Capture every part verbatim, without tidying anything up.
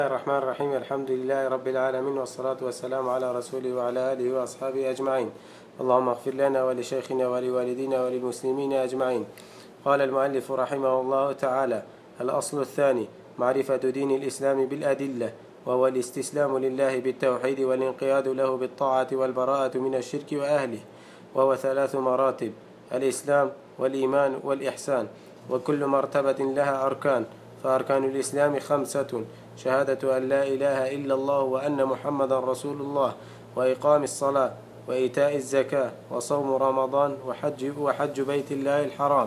الرحمن الرحيم. الحمد لله رب العالمين، والصلاة والسلام على رسوله وعلى آله وأصحابه أجمعين. اللهم اغفر لنا ولشيخنا ولوالدينا وللمسلمين أجمعين. قال المؤلف رحمه الله تعالى: الأصل الثاني معرفة دين الإسلام بالأدلة، وهو الاستسلام لله بالتوحيد والانقياد له بالطاعة والبراءة من الشرك وأهله، وهو ثلاث مراتب: الإسلام والإيمان والإحسان، وكل مرتبة لها أركان. فأركان الإسلام خمسة: شهادة أن لا إله إلا الله وأن محمدا رسول الله، وإقام الصلاة، وإيتاء الزكاة، وصوم رمضان، وحج, وحج بيت الله الحرام.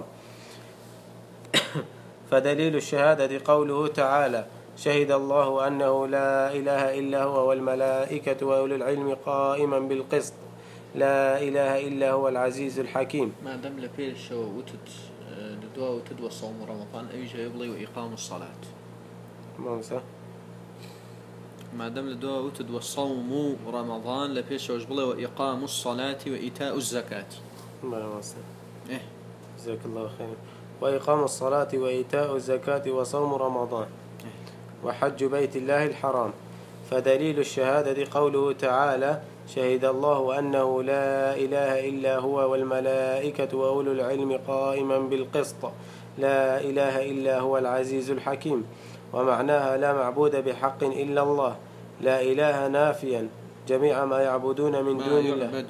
فدليل الشهادة قوله تعالى: شهد الله أنه لا إله إلا هو والملائكة وأولو العلم قائما بالقسط، لا إله إلا هو العزيز الحكيم. ما دام لبيش وتد دوا وتد وصوم رمضان أيجا يبلي وإقام الصلاة. موسى ما دام لدوا وتد وصوم رمضان لبيش وجبلي وإقام الصلاة وإيتاء الزكاة. موسى إيه جزاك الله خيرا. وإقام الصلاة وإيتاء الزكاة وصوم رمضان وحج بيت الله الحرام. فدليل الشهادة قوله تعالى: شهد الله أنه لا إله إلا هو والملائكة وأولو العلم قائما بالقسط، لا إله إلا هو العزيز الحكيم. ومعناها: لا معبود بحق إلا الله، لا إله نافيا جميع ما يعبدون من دون الله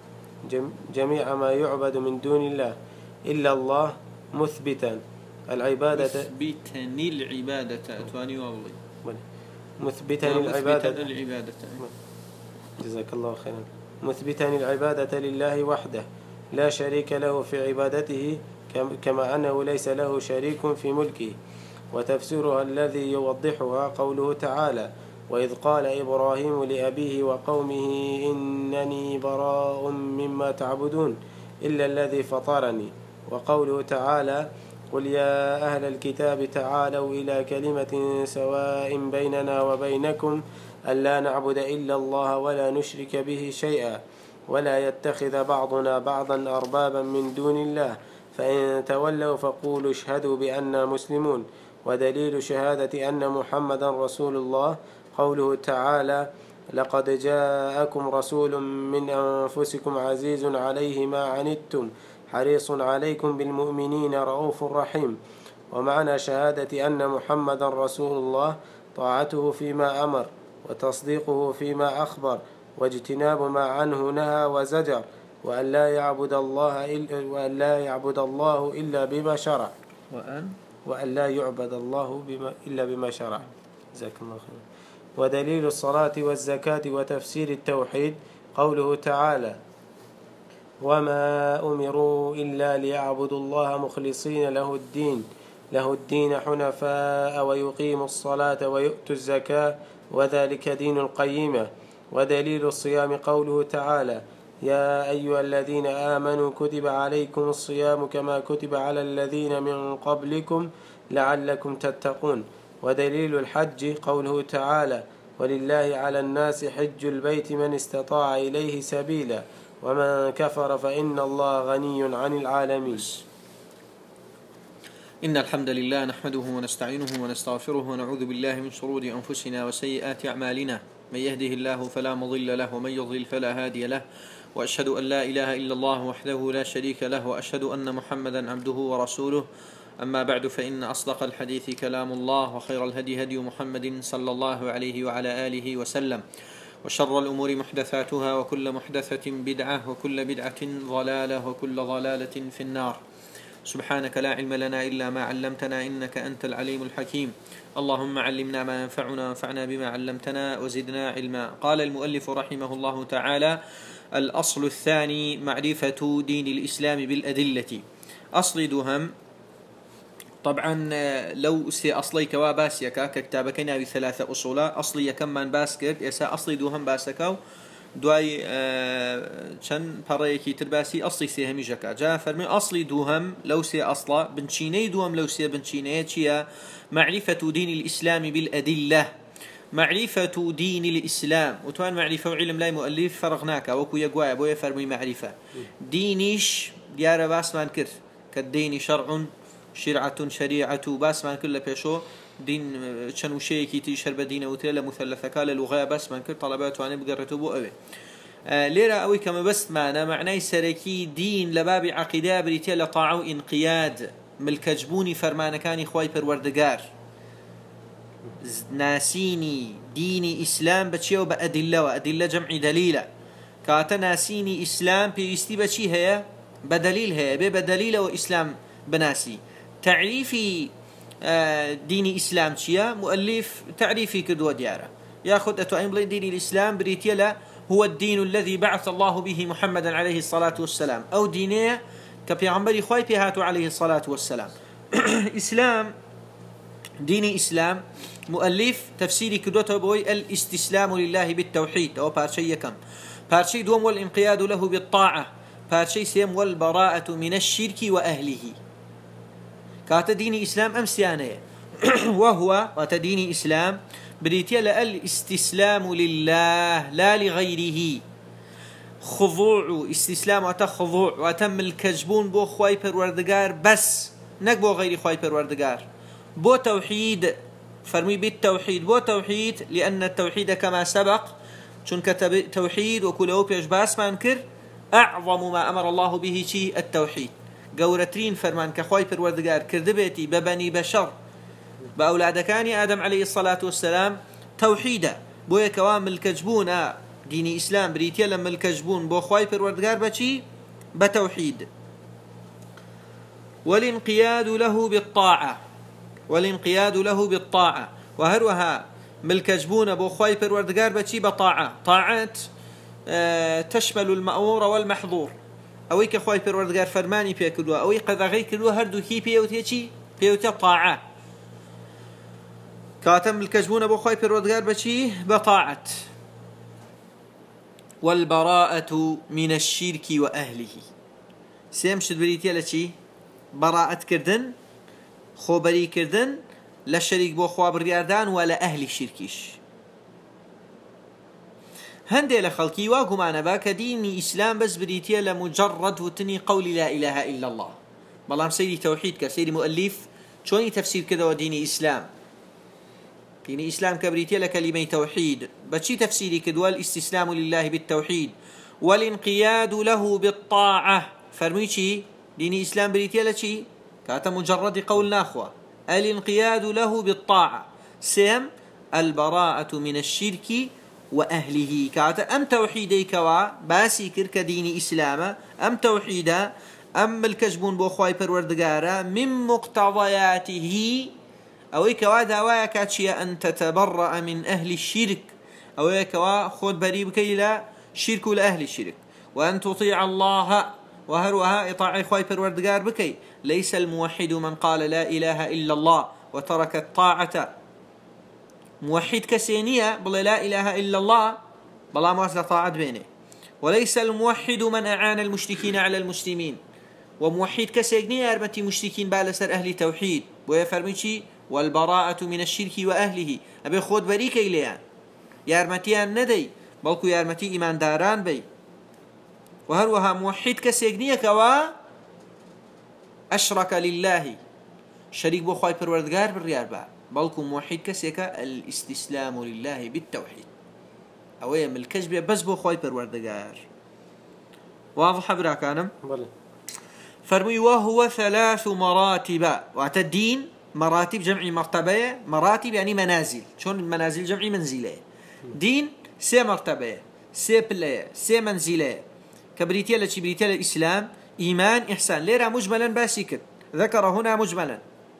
جميع ما يعبد من دون الله إلا الله، مثبتا العبادة مثبتا العبادة أتواني والله مثبتا العبادة العبادة جزاك الله خيرا. مثبتا العبادة لله وحده لا شريك له في عبادته، كما أنه ليس له شريك في ملكه. وتفسيرها الذي يوضحها قوله تعالى: وإذ قال إبراهيم لأبيه وقومه إنني براء مما تعبدون إلا الذي فطرني. وقوله تعالى: قل يا أهل الكتاب تعالوا إلى كلمة سواء بيننا وبينكم ألا نعبد إلا الله ولا نشرك به شيئا ولا يتخذ بعضنا بعضا أربابا من دون الله فإن تولوا فقولوا اشهدوا بأننا مسلمون. ودليل شهادة أن محمدا رسول الله قوله تعالى: لقد جاءكم رسول من أنفسكم عزيز عليه ما عنتم حريص عليكم بالمؤمنين رؤوف رحيم. ومعنى شهادة أن محمدا رسول الله طاعته فيما أمر، وتصديقه فيما أخبر، واجتناب ما عنه نهى وزجر، وأن لا يعبد الله إلا وأن لا يعبد الله إلا بما شرع وأن وأن لا يعبد الله بما إلا بما شرع. جزاك الله خير. ودليل الصلاة والزكاة وتفسير التوحيد قوله تعالى: وما أمروا إلا ليعبدوا الله مخلصين له الدين له الدين حنفاء ويقيموا الصلاة ويؤتوا الزكاة وذلك دين القيمة. ودليل الصيام قوله تعالى: يا أيها الذين آمنوا كتب عليكم الصيام كما كتب على الذين من قبلكم لعلكم تتقون. ودليل الحج قوله تعالى: ولله على الناس حج البيت من استطاع إليه سبيلا ومن كفر فإن الله غني عن العالمين. إن الحمد لله نحمده ونستعينه ونستغفره ونعوذ بالله من شرور أنفسنا وسيئات أعمالنا، من يهده الله فلا مضل له ومن يضلل فلا هادي له، وأشهد أن لا إله إلا الله وحده لا شريك له، وأشهد أن محمدا عبده ورسوله. أما بعد، فإن أصدق الحديث كلام الله، وخير الهدي هدي محمد صلى الله عليه وعلى آله وسلم، وشر الأمور محدثاتها، وكل محدثة بدعة، وكل بدعة ضلالة، وكل ضلالة في النار. سبحانك لا علم لنا إلا ما علمتنا إنك أنت العليم الحكيم. اللهم علمنا ما ينفعنا وانفعنا بما علمتنا وزدنا علما. قال المؤلف رحمه الله تعالى: الأصل الثاني معرفة دين الإسلام بالأدلة. أصل دوهم طبعا لو سي أصلي كوا باسيكا ككتابك ناوي ثلاثة أصولا. أصلي كم من باسكر يسا أصلي دوهم باسكاو دواي چەند پەڕەیەکی تر باسی ئەسڵی سێهەمی ژەکا. جا فەرمی ئەسڵی دووهەم لەو سێ ئەسڵە بنچینەی دووەم لەو سێ بنچینەیە چییە؟ معرفة دين الإسلام بالأدلة. معرفة دين الإسلام وتوان معرفة وعلم لا مؤلف فرغناك وكو يقوايا بويا فرمي معرفة دينيش ديار باسمان كر كالدين شرع شرعة شريعة باسمان كل بيشو دين چەند وشەیەکی تریش هەر بە دینەوترێ لە مثلثەکە لە لوغایە باسمان کرد تەڵەبە توانێت بگەڕێتەوە بۆ ئەوێ لێرە ئەوەی کە مەبەستمانە معنای سەرەکی دین لە بابی عەقیدە بریتە لە طاعە و ئینقیاد ملکەجبوونی فەرمانەکانی خوای پەروەردگار ناسینی دینی ئیسلام بەچیەوە بە ئەدیلەوە ئەدیلە جەمعی دەلیلە کاتە ناسینی ئیسلام پێویستی بەچی هەیە بە دەلیل هەیە بێ بە دەلیلەوە ئیسلام بناسی تعریفی دینی ئیسلام چییە مؤلف تعریفی کردووە دیارە یاخود ئەتوانین بڵێن دینی الإسلام بریتە لە هو الدين الذي بعث الله به محمدا عليه الصلاة والسلام أو دينية كبيغمبري خواي بيهاتو عليه الصلاة والسلام إسلام ديني إسلام مؤلف تفسيري كدوته بوي الاستسلام لله بالتوحيد أو بارشي كم بارشي دوم والانقياد له بالطاعة بارشي سيم والبراءة من الشرك وأهله كات ديني إسلام أمسيانه وهو وتديني إسلام بريتيا الاستسلام لله لا لغيره خضوع استسلام وتخضوع وتم الكجبون بو خواي پروردگار بس نك بو غير خواي پروردگار بو توحيد فرمي بالتوحيد بو توحيد لأن التوحيد كما سبق چونك توحيد وكله بيش باس ما انكر أعظم ما أمر الله به شيء التوحيد قورترين فرمان كخواي پروردگار كردبتي ببني بشر بأولادكاني آدم عليه الصلاة والسلام توحيدا بويا كوام الكجبون ديني إسلام بريتيا لما الكجبون بو خواي پروردگار بچي بتوحيد والانقياد له بالطاعة والانقياد له بالطاعة وهروها ملكجبون بو خواي پروردگار بچي بطاعة طاعات اه تشمل المأمور والمحظور أوي كخواي پروردگار فرماني بيكدوا أوي قذغي كدوا هردو كي بيوتيچي بيوتي طاعة كاتم الكجبون ابو خواي پروردگار بچي بطاعت والبراءة من الشرك وأهله سيم شد بريتيا لچي براءة كردن خوبري كردن لا شريك بو خوا برياردان ولا أهل الشركيش هندي لخلقي واقمانا باك ديني إسلام بس بريتيا لمجرد وتني قول لا إله إلا الله بلام سيدي توحيد كسيدي مؤلف شوني تفسير كذا وديني إسلام ديني إسلام كبريتيا لكلمة توحيد بشي تفسيري كدوا الاستسلام لله بالتوحيد والانقياد له بالطاعة فرميشي ديني إسلام بريتيا لشي كاتا مجرد قول ناخوة الانقياد له بالطاعة سيم البراءة من الشرك وأهله كاتا أم توحيدي كوا باسي كرك ديني إسلام أم توحيدا أم الكجبون بوخواي پروردگارا من مقتضياته أو كوا دوايا كاتشيا أن تتبرأ من أهل الشرك أو كوا خود بريب كيلا شرك لأهل الشرك وأن تطيع الله وهروها إطاع خواي پروردگار بكي ليس الموحد من قال لا إله إلا الله وترك الطاعة موحد كسينية بل لا إله إلا الله بلا مواسد طاعة بينه وليس الموحد من أعان المشركين على المسلمين وموحد كسينية أرمتي مشركين بالسر أهل توحيد ويفرميشي والبراءة من الشرك وأهله أبي خود بريك إليان يارمتيان ندي بلكو يارمتي إيمان داران بي وهروها موحد كسيقنية كوا أشرك لله شريك بو خواي پروردگار بالريار با بلكو موحد كسيكا الاستسلام لله بالتوحيد أويا من الكجبية بس بو خواي پروردگار واضح براكانم فرمي وهو ثلاث مراتب واتدين مراتب جمعي مرتبة مراتب يعني منازل شون المنازل جمعي منزلة دين سي مرتبة سي بلاية سي منزلة كبريتيا لشي بريتيا الإسلام إيمان إحسان ليرا مجملا باسكت ذكر هنا مجملا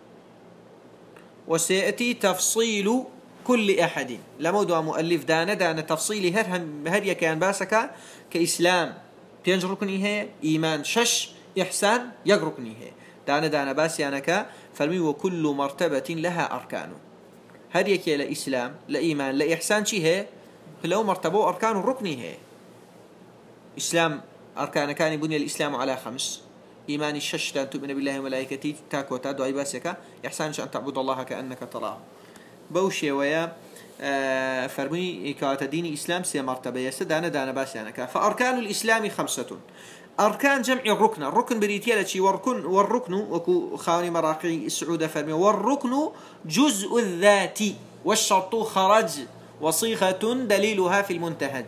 وسيأتي تفصيل كل أحد لموضوع مؤلف دانا دانا تفصيل هرهم هريا كان باسكا كإسلام تينجركني هي إيمان شش إحسان يقركني هي دانا دانا باسيانك فرمي وكل مرتبة لها أركان هريا كي لإسلام لإيمان لإحسان شي هي فلو مرتبة أركان الركن هي إسلام أركان كان بني الإسلام على خمس إيمان الشش أن تؤمن بالله وملائكته تاكوتا دعي باسك إحسان أن تعبد الله كأنك تراه بوشي ويا آه فرمي كات دين إسلام سي مرتبة يسد دانا دانا باسيانك فأركان الإسلام خمسة أركان جمع الركن الركن بريتيالتي والركن والركن وكو خاوني مراقي السعودة فرمي والركن جزء الذات والشرط خرج وصيغة دليلها في المنتهج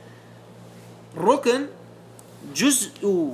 ركن جزء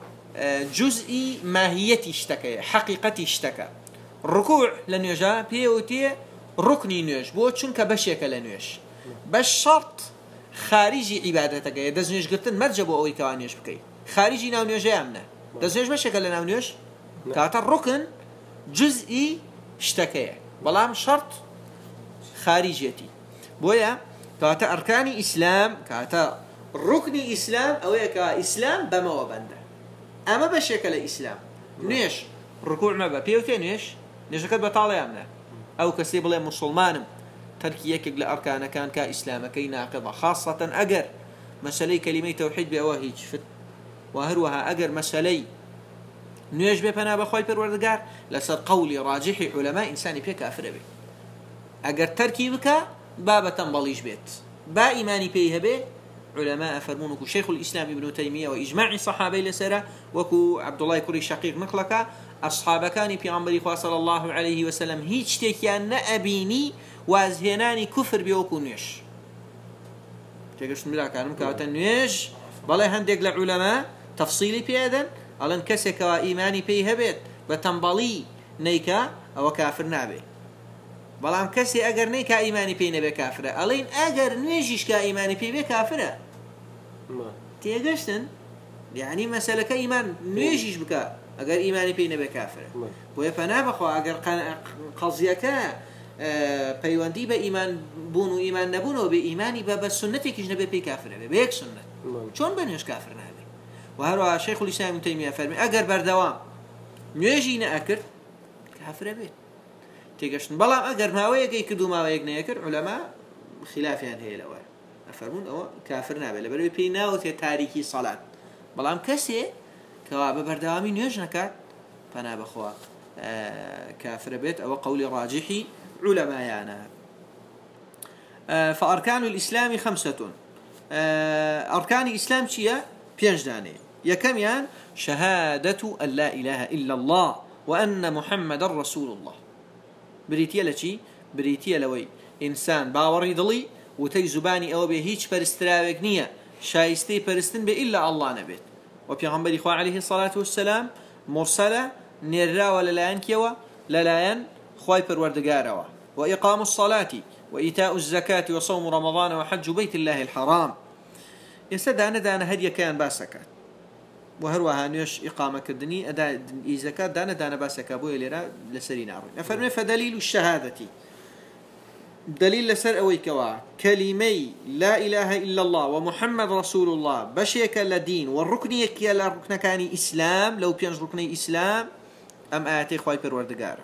جزء ماهيتي اشتكى حقيقتي اشتكى الركوع لن يجا بيوتي ركني نيش بو چونك بشيك لنيش بس شرط خارجي عبادتك دزنيش قلتن مرجبو اوي كوانيش بكي خارجي ناو نيش يامنا دزنيش بشيك لناو نيش كاتا الركن جزئي اشتكى بلام شرط خارجيتي بويا كاتا أركاني إسلام كاتا ركني إسلام أويا كإسلام بما وبنده أما بشكل إسلام نيش ركوع ما بيوتي نيش نيش كد بطالة يامنا أو كسيب الله مسلمان تركيك لأركان كان كإسلام كي ناقضة خاصة أجر مسألة كلمة توحيد بأواهيج فت وهروها أجر مسألة نيش ببنا بخوي بالوردقار لسر قولي راجحي علماء إنساني بيك أفر به أجر تركي بك بابا تنبليش بيت با إيماني بيه به علماء فرمونك شيخ الإسلام ابن تيمية وإجماع صحابي لسرة وكو عبد الله كوري شقيق نقلك أصحاب كان في عمر صلى الله عليه وسلم هيج تيكيان نأبيني وازهناني كفر بيوكو نيش تيكش نبلا كانم كاوتا نيش بلاي هندق لعلماء تفصيلي بيادن ألان كسك وإيماني بيه بيت بتنبلي نيكا أو كافر نابي بلام كسي اگر ني كا ايماني بي نبي كافره الين اگر نيجيش كا ايماني بي كافره ما تيجشتن يعني مساله ايمان نيجيش بك اگر ايماني بي نبي كافره بو فنا بخو اگر قضيك بيوندي بايمان بونو ايمان نبونو بايماني باب سنتك نبي بي كافره بيك سنه شلون بنيش كافر نبي وهذا شيخ الاسلام ابن تيميه فرمي اگر بردوام نيجي ناكر كافره بي تيجشن بلام أجر ماوية كي كدو ماوية جنيكر علماء خلاف يعني هي لوا أفرمون أو كافر نابه لبرو بينا وتي تاريخي صلاة بلام كسي كواب بردوامي نيجنكات فأنا بخوا آه كافر بيت أو قول راجحي علماء يعني آه فأركان الإسلام خمسة آه أركان الإسلام شيا بينج داني يكم يان شهادة أن لا إله إلا الله وأن محمد رسول الله بريتيا لشي بريتيا لوي إنسان باوري ضلي وتي زباني أو به هيج برستراوك نية شايستي برستن بإلا الله نبيت وبيغمبر إخوة عليه الصلاة والسلام مرسلة نرى ولا لاين كيوا للاين خواي پروردگاروا وإقام الصلاة وإيتاء الزكاة وصوم رمضان وحج بيت الله الحرام يسدانا دانا هدية كان باسكات وهروها نيش إقامة كدني أداء الزكاة دانا دانا باسك أبوي لرا لسرين عروي نفرمي فدليل الشهادة دليل لسر أوي كوا كلمي لا إله إلا الله ومحمد رسول الله بشيك لدين والركن يكي لركن كان إسلام لو بينج ركني إسلام أم آتي خواي پروردگار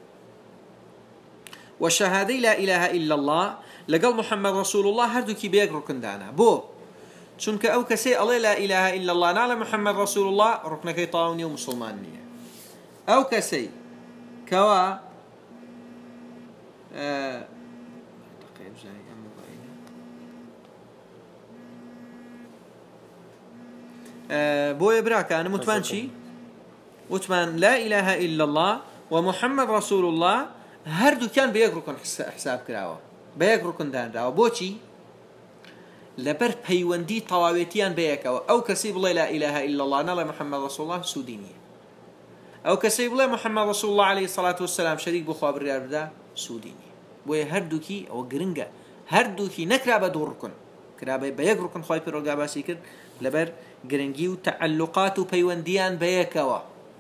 والشهادة لا إله إلا الله لقل محمد رسول الله هردو كي بيك ركن دانا بو چونك او كسي الله لا اله الا الله نعلم محمد رسول الله ركنكي طاوني ومسلمانية او كسي كوا آه آه بويا براكا انا متمان شي متمان لا اله الا الله ومحمد رسول الله هردو كان بيك ركن حساب كراوه بيك ركن دان راوه بوشي لبر بيوندي طواويتيان بيكوا او كسيب الله لا اله الا الله نلا محمد رسول الله سودينيه او كسيب الله محمد رسول الله عليه الصلاه والسلام شريك بو خبر يردا سودينيه بو هردوكي او غرينغا هردوكي نكرا بدوركن كرا بيغركن خوي بيروغا باسيكر لبر غرينغي وتعلقات بيونديان بيكوا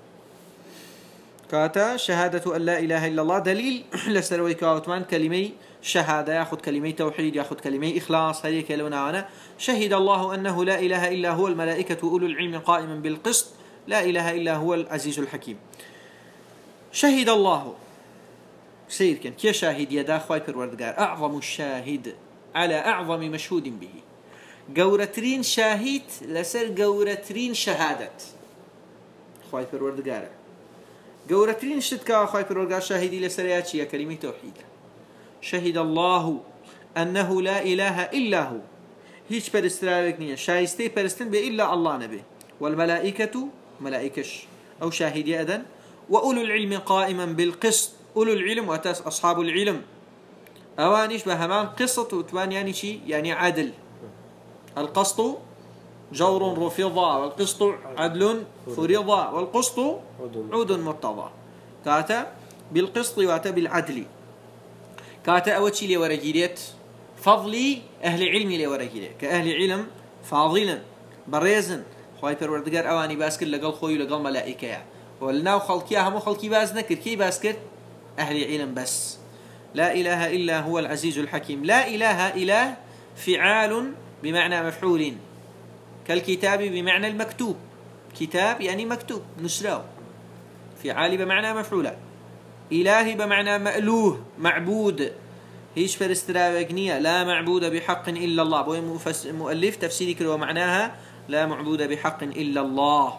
كاتا شهاده ان لا اله الا الله دليل لسروي كاوتمان كلمه شهادة يأخذ كلمة توحيد يأخذ كلمة إخلاص هذه كلمة أنا شهد الله أنه لا إله إلا هو الملائكة أولو العلم قائما بالقسط لا إله إلا هو العزيز الحكيم شهد الله سير كان كي شاهد يدا خواي پروردگار أعظم الشاهد على أعظم مشهود به قورترين شاهد لسر قورترين شهادة خواي پروردگار قورترين شتكا خواي پروردگار شاهدي لسر ياتشي كلمة توحيد شهد الله أنه لا إله إلا هو هيج پرستراوك نية شايستي پرستن بإلا الله نبي والملائكة ملائكش أو شاهدي أذن وأولو العلم قائما بالقسط أولو العلم وأتاس أصحاب العلم أوانيش بهمان قسط وتوان يعني شي يعني عدل القسط جور رفض والقسط عدل فرض والقسط عود مرتضى كاتا بالقسط واتا بالعدل كاتا أوتشي لي ورجيليت فضلي أهل علمي لي ورجيليت كأهل علم فاضلا بريزن خواهي پروردگار أواني باسكر لقل خوي لقل ملائكة ولناو خلقيا همو خلقي باز نكر كي باسكر أهل علم بس لا إله إلا هو العزيز الحكيم لا إله إله فعال بمعنى مفعول كالكتاب بمعنى المكتوب كتاب يعني مكتوب نسراو فعال بمعنى مفعولا إلهي بمعنى مألوه معبود هيش فرستراوغنية لا معبود بحق إلا الله بوي مؤلف تفسيري كرو معناها لا معبود بحق إلا الله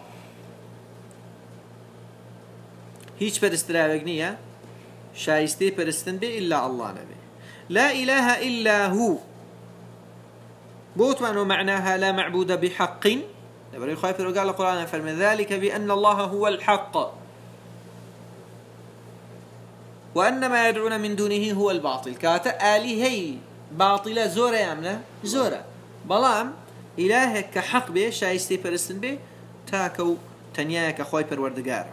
هيش فرستراوغنية شايستي فرستن بي إلا الله نبي لا إله إلا هو بوتمان ومعناها لا معبود بحق نبري خايف رجال القرآن فرمي ذلك بأن الله هو الحق وأن ما يدعون من دونه هو الباطل كاتا آلهي باطلة زورة يامنا زورة بلام إلهك كحق به شايستي فرستن به تاكو تنياك خايف الوردقار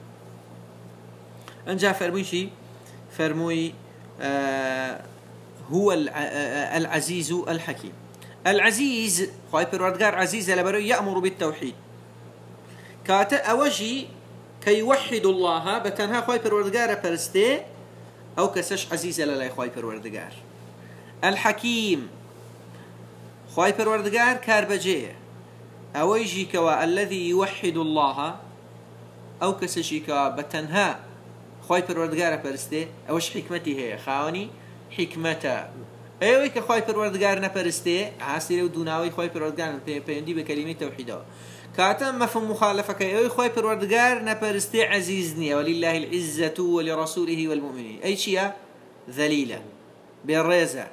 أنجا فرمي شي فرمي آه هو العزيز الحكيم العزيز خواهي پروردگار عزيز لبرو يأمر بالتوحيد كاتا أوجي كي يوحد الله بتنها خواهي پروردگار پرسته أو كسش عزيز للاي خواهي پروردگار الحكيم خواهي پروردگار كاربجي أوجي كوا الذي يوحد الله أو كسشي كوا بتنها خواهي پروردگار پرسته أوش حكمتي هي خاوني حكمته ايوه كخواي پروردگار نپرسته عاصر ودوناوي خواي پروردگار پيندي بكلمه توحيد كاتم مفهوم مخالفه ايوه خواي پروردگار نپرسته عزيزني ولله العزه ولرسوله والمؤمنين اي شيء ذليله بالرزه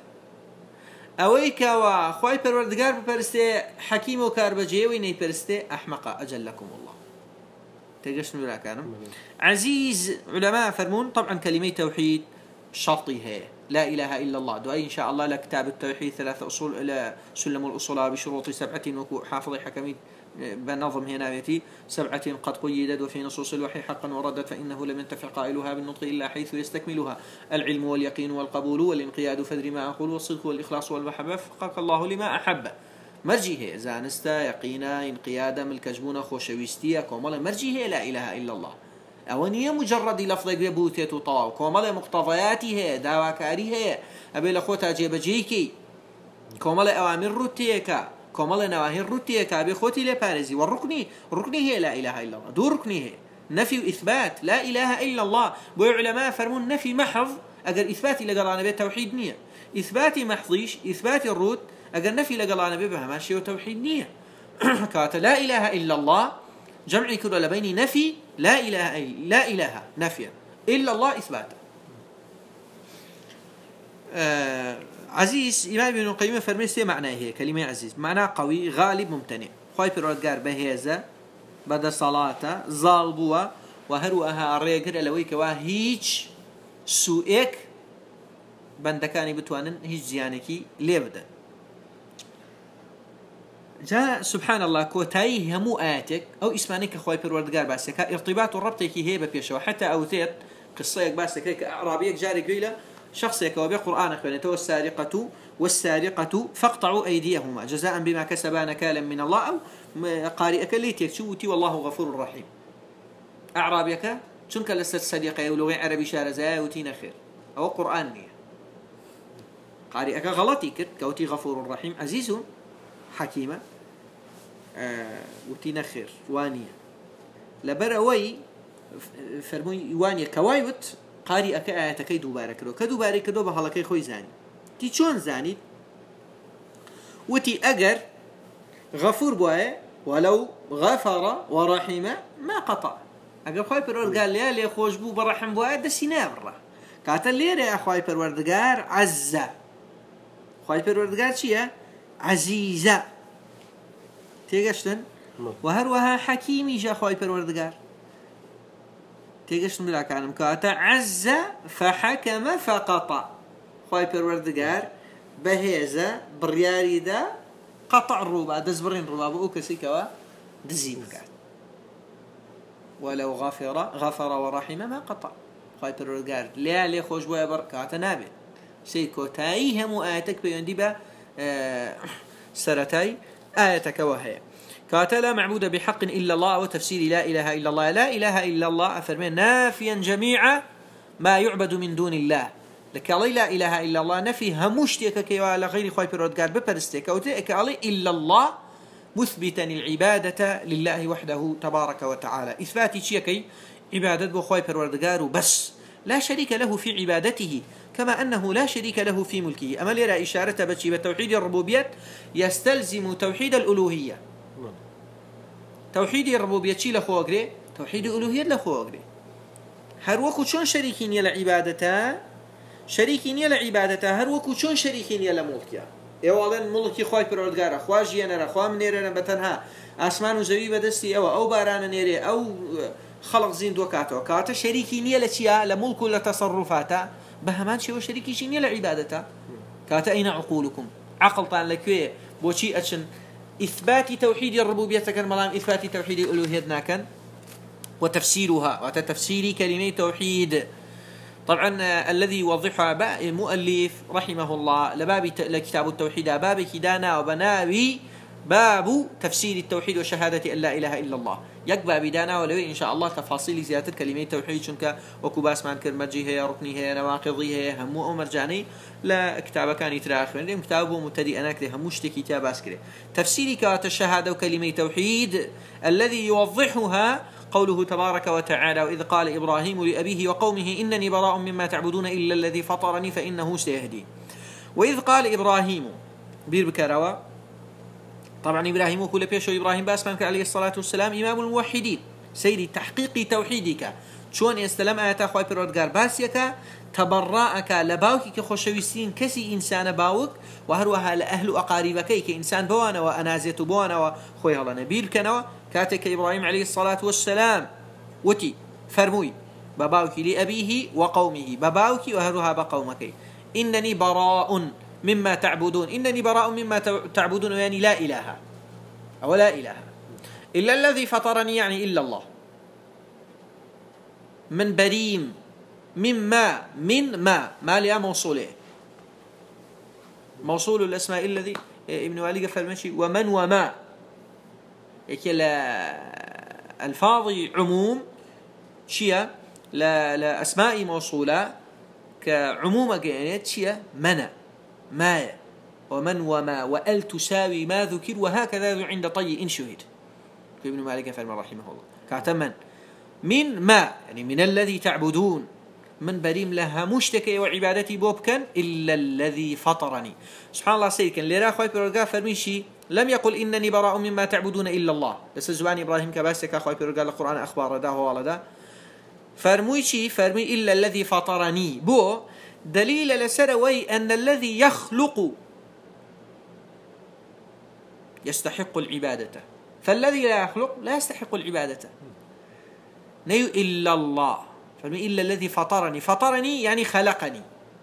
اويك وخواي پروردگار بپرسته حكيم وكاربجي ويني پرسته احمق اجلكم الله تجش نورا كانم عزيز علماء فرمون طبعا كلمه توحيد شرطي هي لا إله إلا الله دعاء إن شاء الله لكتاب التوحيد ثلاث أصول إلى سلم الأصول بشروط سبعة وكو حافظ حكمي بنظم هنا يأتي سبعة قد قيدت وفي نصوص الوحي حقا وردت فإنه لم ينتفع قائلها بالنطق إلا حيث يستكملها العلم واليقين والقبول والانقياد فدر ما أقول والصدق والإخلاص والمحبة فقك الله لما أحب مرجيه زانستا يقينا انقيادا ملكجبونا خوشويستيا كومالا مرجيه لا إله إلا الله أونية مجرد لفظ بوتيت وطاو كومال مقتضياتي هي داواكاري هي أبي لخوتها جيب جيكي كومال أوامر روتيكا كومال نواهي روتيكا أبي خوتي لبارزي والركني ركني هي لا إله إلا الله دو ركني هي نفي وإثبات لا إله إلا الله بو علماء فرمون نفي محض أجر إثباتي لقلانا بيه توحيد نية إثباتي محضيش إثباتي الروت أجر نفي لقلانا بيه بهماشي وتوحيد نية كاتا لا إله إلا الله جمعي كله لبيني نفي لا إله إلا لا إله نفيا إلا الله إثباتا آه عزيز إمام ابن القيم فرمي معناه هي كلمة عزيز معناه قوي غالب ممتنع خواهي پروردگار بهيزة بدا صلاة ظالبوا وهروها الريقر ألويك وهيج سوئك بندكاني بتوانن هيج زيانكي ليبدا جاء سبحان الله كوتاي همو آتك أو إسمانك خواهي پروردگار باسك ارتباط الربطك هي ببيشوا حتى أوتيت قصيك باسك أعرابيك جاري قيلة شخصيك وبقرآنك بنته والسارقة والسارقة فاقطعوا أيديهما جزاء بما كسبا نكالا من الله أو قارئك اللي تكشوتي والله غفور رحيم أعرابيك شنك لست السرقة يولغي عربي شارزا وتينا خير أو قرآن نية قارئك غلطي كت كوتي غفور رحيم عزيز حكيمة آه وتينا خير وانية لبروي فرموي وانية كوايوت قاري أكا آياتكي دوبارة كدو كدوبارة كدو بحلقي خوي زاني تي چون زاني وتي أجر غفور بواه ولو غفر ورحم ما قطع أجر خوي پروردگار ليه ليه خوش بو برحم بواه دسينا برا كاتا ليه رأي خوي پروردگار عزة خوي پروردگار چيه عزيزة تيجاشتن وهروها حكيمي جا خوي پروردگار تيجش نلا كانم كاتا عز فحكم فقطع خوي پروردگار بهيزة برياري دا قطع الربا دزبرين الربا بأوكسي كوا دزيب كات ولو غفر غفر ورحم ما قطع خوي پروردگار ليه ليه خوش بويا بركاتا نابي سيكو تاي همو آياتك بيوندي با آه سرتاي آياتك وهي كاتا لا معبود بحق إلا الله وتفسير لا إله إلا الله لا إله إلا الله أفرمين نافيا جميع ما يعبد من دون الله لك علي لا إله إلا الله نفي هموشتك كي على غير خوي بيرودغار ببرستك أو تك علي إلا الله مثبتا العبادة لله وحده تبارك وتعالى إثباتي شيكي عبادة بخوي بيرودغار بس لا شريك له في عبادته كما أنه لا شريك له في ملكه أما لرى إشارة بشي بتوحيد الربوبية يستلزم توحيد الألوهية توحيد الربوبية شي لخو أقري توحيد الألوهية لخو أقري هر وكو شون شريكين يلا عبادته شريكين يلا عبادته هر وكو شون شريكين يلا ملكيا اولا ملكي خوي پروردگار خوا جيانا خوا منيرنا بتنها اسمان وزوي بدستي او او باران نيري او خلق زين دوكاتو كاتا شريكين يلا شيا لملك ولا تصرفاته بهمان شي وشريكين يلا عبادته كاتا اين عقولكم عقلتان لكوي بوشي اتشن إثبات توحيد الربوبية كان ملام إثبات توحيد الألوهية ناكن وتفسيرها وتفسير كلمة توحيد طبعا الذي يوضحها المؤلف رحمه الله لباب لكتاب التوحيد باب كدانا وبناوي باب تفسير التوحيد وشهادة أن لا إله إلا الله يقبع بدانا ولو إن شاء الله تفاصيل زيادة كلمة توحيد شنك وكباس مان كرمجي هي ركني هي نواقضي هي همو مرجاني لا كتابة كان يتراخر لهم كتابه مبتدئ أنا كده هموش كتاب أسكره تفسير كات الشهادة وكلمة توحيد الذي يوضحها قوله تبارك وتعالى وإذ قال إبراهيم لأبيه وقومه إنني براء مما تعبدون إلا الذي فطرني فإنه سيهدي وإذ قال إبراهيم بير بكروا طبعا إبراهيم وكل بيشو إبراهيم باسمان عليه الصلاة والسلام إمام الموحدين سيدي تحقيق توحيدك شون يستلم آيات أخوة برودگار باسيك تبرأك لباوك كخوشويستين كسي إنسان باوك وهروها لأهل أقاربك كإنسان بوانا وأنازيت بوانا وخوي الله نبيل كنوا كاتك إبراهيم عليه الصلاة والسلام وتي فرموي بباوك لأبيه وقومه بباوك وهروها بقومك إنني براء مما تعبدون إنني براء مما تعبدون يعني لا إله أو لا إله إلا الذي فطرني يعني إلا الله من بريم مما من ما ما لها موصوله موصول الأسماء الذي ابن والي قفل المشي ومن وما يكلا الفاظ عموم شيا لا لا أسماء موصولة كعموم كائنات شيا منع ما ومن وما وأل تساوي ما ذكر وهكذا عند طي إن شهد في ابن مالك فرما رحمه الله كعتمن من ما يعني من الذي تعبدون من بريم لها مشتكي وعبادتي بوبكن إلا الذي فطرني سبحان الله سيكن لرا خوي بيرغا فرميشي لم يقل إنني براء مما تعبدون إلا الله بس زبان إبراهيم كباسك خوي بيرغا القرآن أخبار ده هو ده فرميشي فرمي إلا الذي فطرني بو دليل لسروي أن الذي يخلق يستحق العبادة فالذي لا يخلق لا يستحق العبادة نيو إلا الله فرمي إلا الذي فطرني فطرني يعني خلقني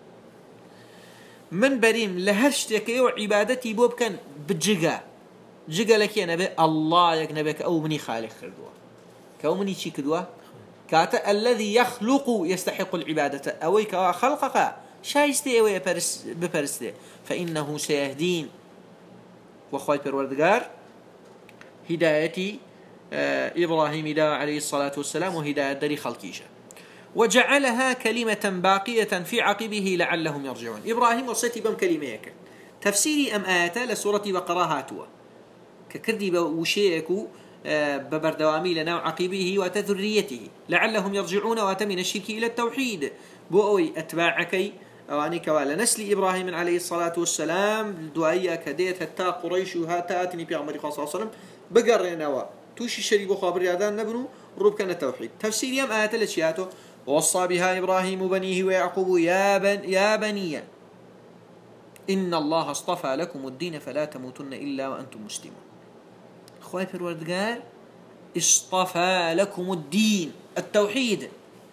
من بريم لهشتك عبادتي بوب كان بجيجا جيجا لك يا نبي الله يك نبيك أو مني خالق خردوا كأو مني شي كدوا كاتا الذي يخلق يستحق العبادة أويك خلقك شايستي أوي ببرستي فإنه سيهدين وخوي بروردگار هدايتي آه إبراهيم دا عليه الصلاة والسلام وهداية داري خلقيشة وجعلها كلمة باقية في عقبه لعلهم يرجعون إبراهيم وصيتي بم كلميك تفسيري أم آياتا لسورة بقرة هاتوا ككردي بوشيكو ببردوامي لنا عقبه وتذريته لعلهم يرجعون واتمن الشرك إلى التوحيد بوأوي أتباعكي أوانيك ولا نسل إبراهيم عليه الصلاة والسلام دعايا كديت حتى قريش وهاتاتني بيغمر صلى الله عليه وسلم بقرنا توشي الشريك وخابر يادان نبنو رب كان التوحيد تفسير يم آيات الاشياء ووصى بها إبراهيم بنيه ويعقوب يا, بن يا بني إن الله اصطفى لكم الدين فلا تموتن إلا وأنتم مسلمون خواهي پروردگار اصطفى لكم الدين التوحيد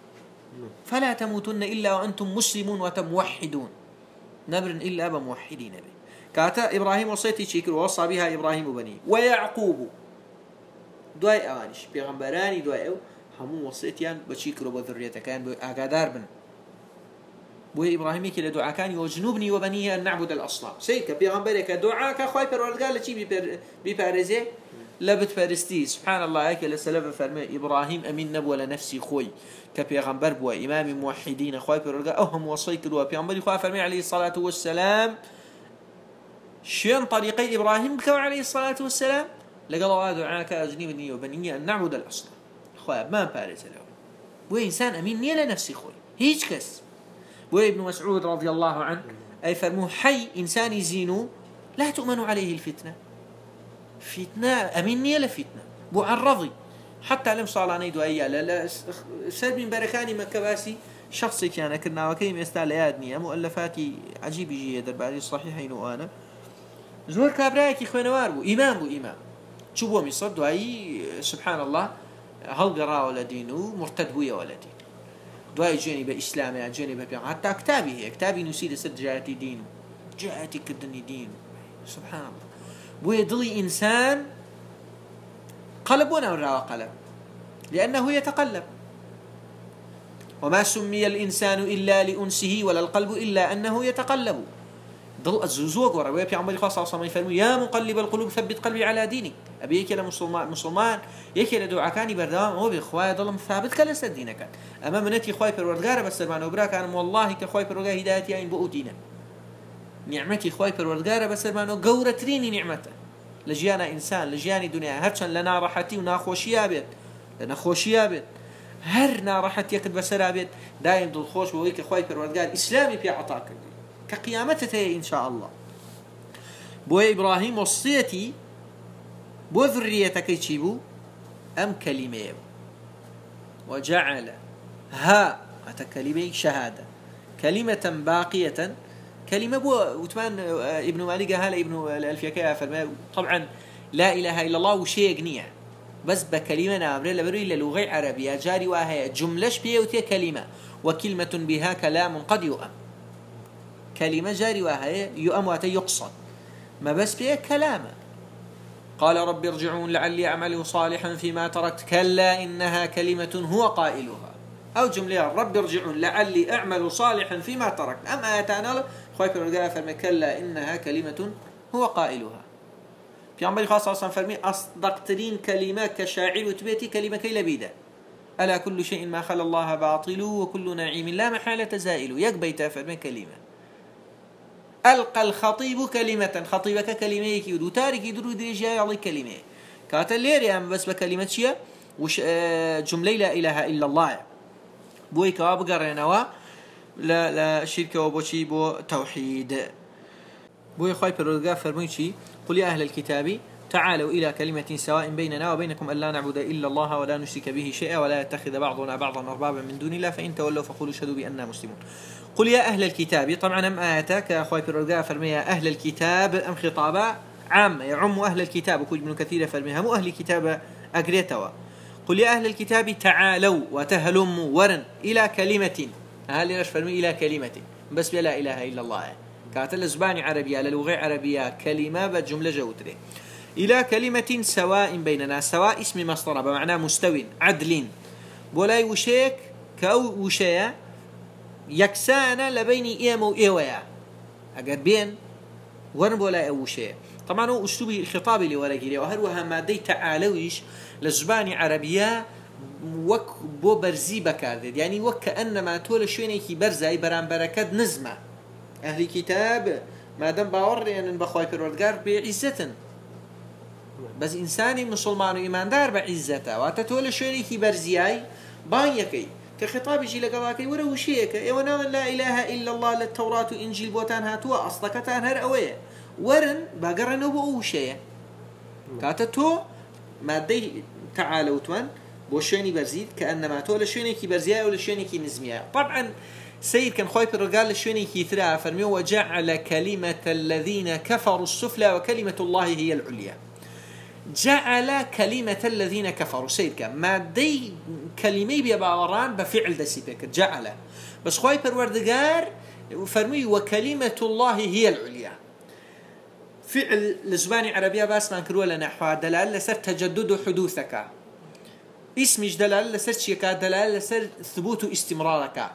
فلا تموتن إلا وأنتم مسلمون وتموحدون نبرن إلا بموحدين به كاتا إبراهيم وصيتي شكر ووصى بها إبراهيم بنيه ويعقوب دواي أوانش بيغمبراني دواي أو همو وصيتيان بشكر وبذريته كان أقادار بن بو إبراهيم كي لدعاء كان وجنوبني وبنيه أن نعبد الأصنام سيك بيغمبرك دعاء كخواي پروردگار لشي بيبارزه لبت فارستي سبحان الله هيك لسلف فرمي إبراهيم أمين نبو لنفسي خوي كبيغمبر بو إمام موحدين خواي پروردگار أو هم وصيك دوا بيغمبري خواي فرمي عليه الصلاة والسلام شين طريقي إبراهيم بكو عليه الصلاة والسلام لقال الله دعاك أجنبني وبنيه أن نعبد الأصنام خويا ما بارز له بو إنسان أمين نيلا نفسي خوي هيج كس بو ابن مسعود رضي الله عنه أي فرموه حي إنسان زينو لا تؤمن عليه الفتنة فتنة أمين نيلا فتنة بو عرضي حتى لم صال عنيدو أيا لا لا سد من بركاني مكباسي شخصي كان كنا وكيم يستعليادني مؤلفاتي عجيب جيدة بعد الصحيحين وأنا زور كابرايكي خوينوار بو إمام بو إمام شو بو مصر دعي سبحان الله هل قرا ولا دينه مرتد بويا ولا دين دعي جاني بإسلام يعني جاني ببيع حتى كتابي هي كتابي نسيد سد جاتي دينه جاتي كدني دين سبحان الله بويا ضلي إنسان قلب ونورا قلب لأنه يتقلب وما سمي الإنسان إلا لأنسه ولا القلب إلا أنه يتقلب ضل الزوج ورا في عمر خاصة صلى الله عليه يا مقلب القلوب ثبت قلبي على دينك أبي يكلا مسلمان مسلمان يكلا دعاء كاني بردام هو بخواي ضل ثابت كلا سد دينك أما منتي خواي پروردگار بس معنا وبراك أنا والله كخواي پروردگار هدايتي عين بؤ دينا نعمتي خواي پروردگار بس معنا جورتريني نعمته لجيانا إنسان لجياني دنيا هرشان لنا راحتي وناخوشيا بيت لنا خوشيا بيت هرنا راحتي يكد بسرا بيت دايم ضل خوش وويك خواي پروردگار إسلامي في عطاك كقيامته إن شاء الله بو إبراهيم وصيتي بو ذريتك يجيبوا أم كلمة وجعل ها هذا كلمة شهادة كلمة باقية كلمة بو وتمان ابن مالك هلا ابن الألفيكاء فرما طبعا لا إله إلا الله وشيء جنيع بس بكلمة نامرة لبرو إلا لغة عربية جاري وهي جملة بيوتي كلمة وكلمة بها كلام قد يؤم كلمة جاري وهي يؤم وتيقصد ما بس بها كلامه قال رب ارجعون لعلي أعمل صالحا فيما تركت كلا إنها كلمة هو قائلها أو جملة رب ارجعون لعلي أعمل صالحا فيما تركت أم آياتنا خايف الرجال فرمي كلا إنها كلمة هو قائلها في عمر خاصة أصلا فرمي أصدقترين كلمة كشاعر وتبيتي كلمة كي لبيدة ألا كل شيء ما خلى الله باطل وكل نعيم لا محالة زائل يكبيت فرمي كلمة ألقى الخطيب كلمة خطيبك كلمة يدو تارك يدرو درجة يعطي كلمة كاتا ليري أم بس بكلمة شيء وش جملة لا إله إلا الله بوي كواب قرينوا لا لا شركة وبوشي بو توحيد بوي خايف الرجاء فرميشي قل يا أهل الكتاب تعالوا إلى كلمة سواء بيننا وبينكم ألا نعبد إلا الله ولا نشرك به شيئا ولا يتخذ بعضنا بعضا أربابا من دون الله فإن تولوا فقولوا اشهدوا بأننا مسلمون قل يا أهل الكتاب طبعا أم آياتك أخوي الرجاء فرمي أهل الكتاب أم خطابا عام يعم أهل الكتاب وكل ابن كثير فرميها مو أهل الكتاب أقريتوا قل يا أهل الكتاب تعالوا وتهلموا ورن إلى كلمة أهل رش فرمي إلى كلمة بس لا إله إلا الله كاتل زباني عربية للغة عربية كلمة بجملة جوتري إلى كلمة سواء بيننا سواء اسم مصدر بمعنى مستوٍ عدل ولا وشيك كأو وشيا يكسانا لبين إيم وإيويا أقر بين ورن ولا وشيا طبعا هو أسلوب خطابي لورقي وهروها مادي تعالويش لزباني عربية وك بو برزي بكاردد يعني وك كأنما تول شوينيكي برزاي بران بركات نزمة أهل كتاب ما دام باور يعني بخواي پروردگار بعزة بس إنساني مسلمان وإيمان دار بعزته واتتول شوينيكي برزياي بايكي كخطاب يجي لقواكي ولا وشيك ايوانا لا إله إلا الله للتوراة وإنجيل بوتان هاتوا أصدقتان هر أويه ورن باقرنو بو وشيه كاتتو مادي تعالوا توان بوشيني برزيد كأنما تول شوينيكي برزياي ولا شوينيكي نزمياي طبعا سيد كان خايف الرجال لشوينيكي ثرا فرمي وجعل كلمة الذين كفروا السفلى وكلمة الله هي العليا جعل كلمة الذين كفروا سيد كان مادي كلمة بيباوران بفعل دسيبك جعل بس خواي پروردگار فرمي وكلمة الله هي العليا فعل لزبان عربية بس ننكروا لنحو دلال لسر تجدد حدوثك اسمش دلال لسر شيكا دلال لسر ثبوت استمرارك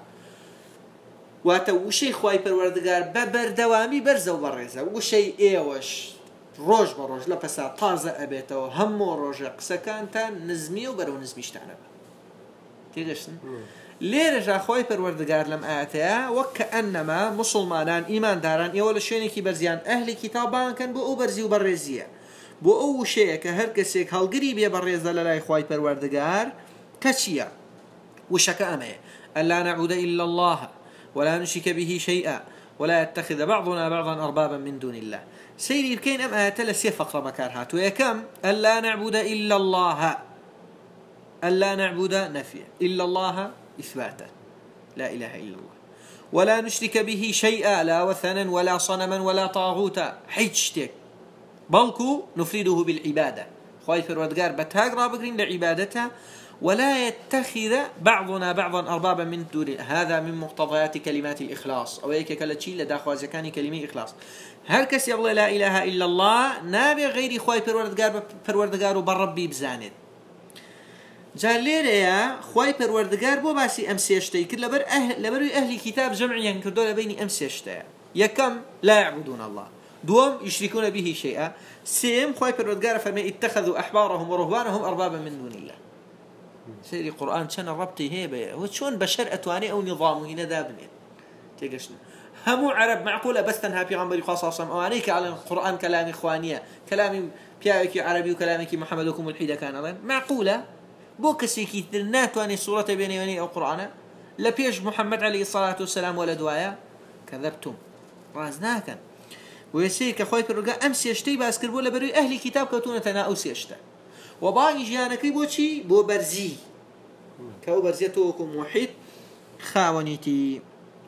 واتو وشي خواي پروردگار ببر دوامي برزو برزو وشي ايوش روج بروج لبسا طازة أبيته همو روج قسكانتا نزمي وبرو نزميشتانا تيجشن ليرجع خوي پروردگار لم آتيا وكأنما مسلمانان إيمان داران يولا شوينكي برزيان أهل كتابان كان بو برزي وبرزية بو أو شيء كهر كسيك هالقريب يبرز للاي خوي پروردگار كشيا وشكا أمي ألا نعبد إلا الله ولا نشرك به شيئا ولا يتخذ بعضنا بعضا أربابا من دون الله سيري الكين أم آتلا سي فقر مكارهات ويكم ألا نعبد إلا الله ألا نعبد نفيا إلا الله إثباتا لا إله إلا الله ولا نشرك به شيئا لا وثنا ولا صنما ولا طاغوتا حيجتك بلكو نفرده بالعبادة خواهي فرودقار بتاق رابقرين لعبادتها ولا يتخذ بعضنا بعضا أربابا من دون هذا من مقتضيات كلمات الإخلاص أو هيك كلا شيء لدى خوازكاني كلمة إخلاص هر كس يقول لا إله إلا الله نابي غيري خواهي پروردگار پروردگار وبربي بزاند جال ليريا خواهي پروردگار بو باسي أمسيشتي كد لبر أهل لبر أهل كتاب جمعيا كردو لبيني أمسيشتي يكم لا يعبدون الله دوم يشركون به شيئا سيم خواهي پروردگار فرمي اتخذوا أحبارهم ورهبانهم أربابا من دون الله سيري قرآن كان ربطي هيبه وشون بشر أتواني أو نظامه هنا دابنين تيجشنا همو عرب معقولة بس تنها في غنبري خاصة صم أوانيك على القرآن كلام إخوانية كلام بياك عربي وكلامك محمدكم الحيدة كان أظن معقولة بوكسي كثيرنات واني سورة بيني واني أو قرآن لبيش محمد عليه الصلاة والسلام ولا دوايا كذبتم رازناكا ويسير كخوي الرجاء أمس يشتي بس كربوا لبري أهل كتاب كتونة تناؤس يشتا وباقي جيانكي بوشي بو برزي كو برزيتوكم وحيد خاونيتي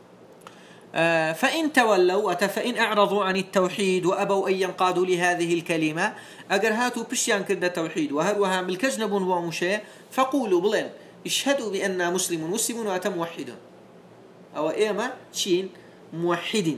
آه فإن تولوا فإن أعرضوا عن التوحيد وأبوا أن ينقادوا لهذه الكلمة أجر هاتوا بشيان كرد التوحيد وهروها ملك جنب ومشي فقولوا بلن اشهدوا بأننا مسلمون مسلمون وأتم موحدون أو إيما شين موحدين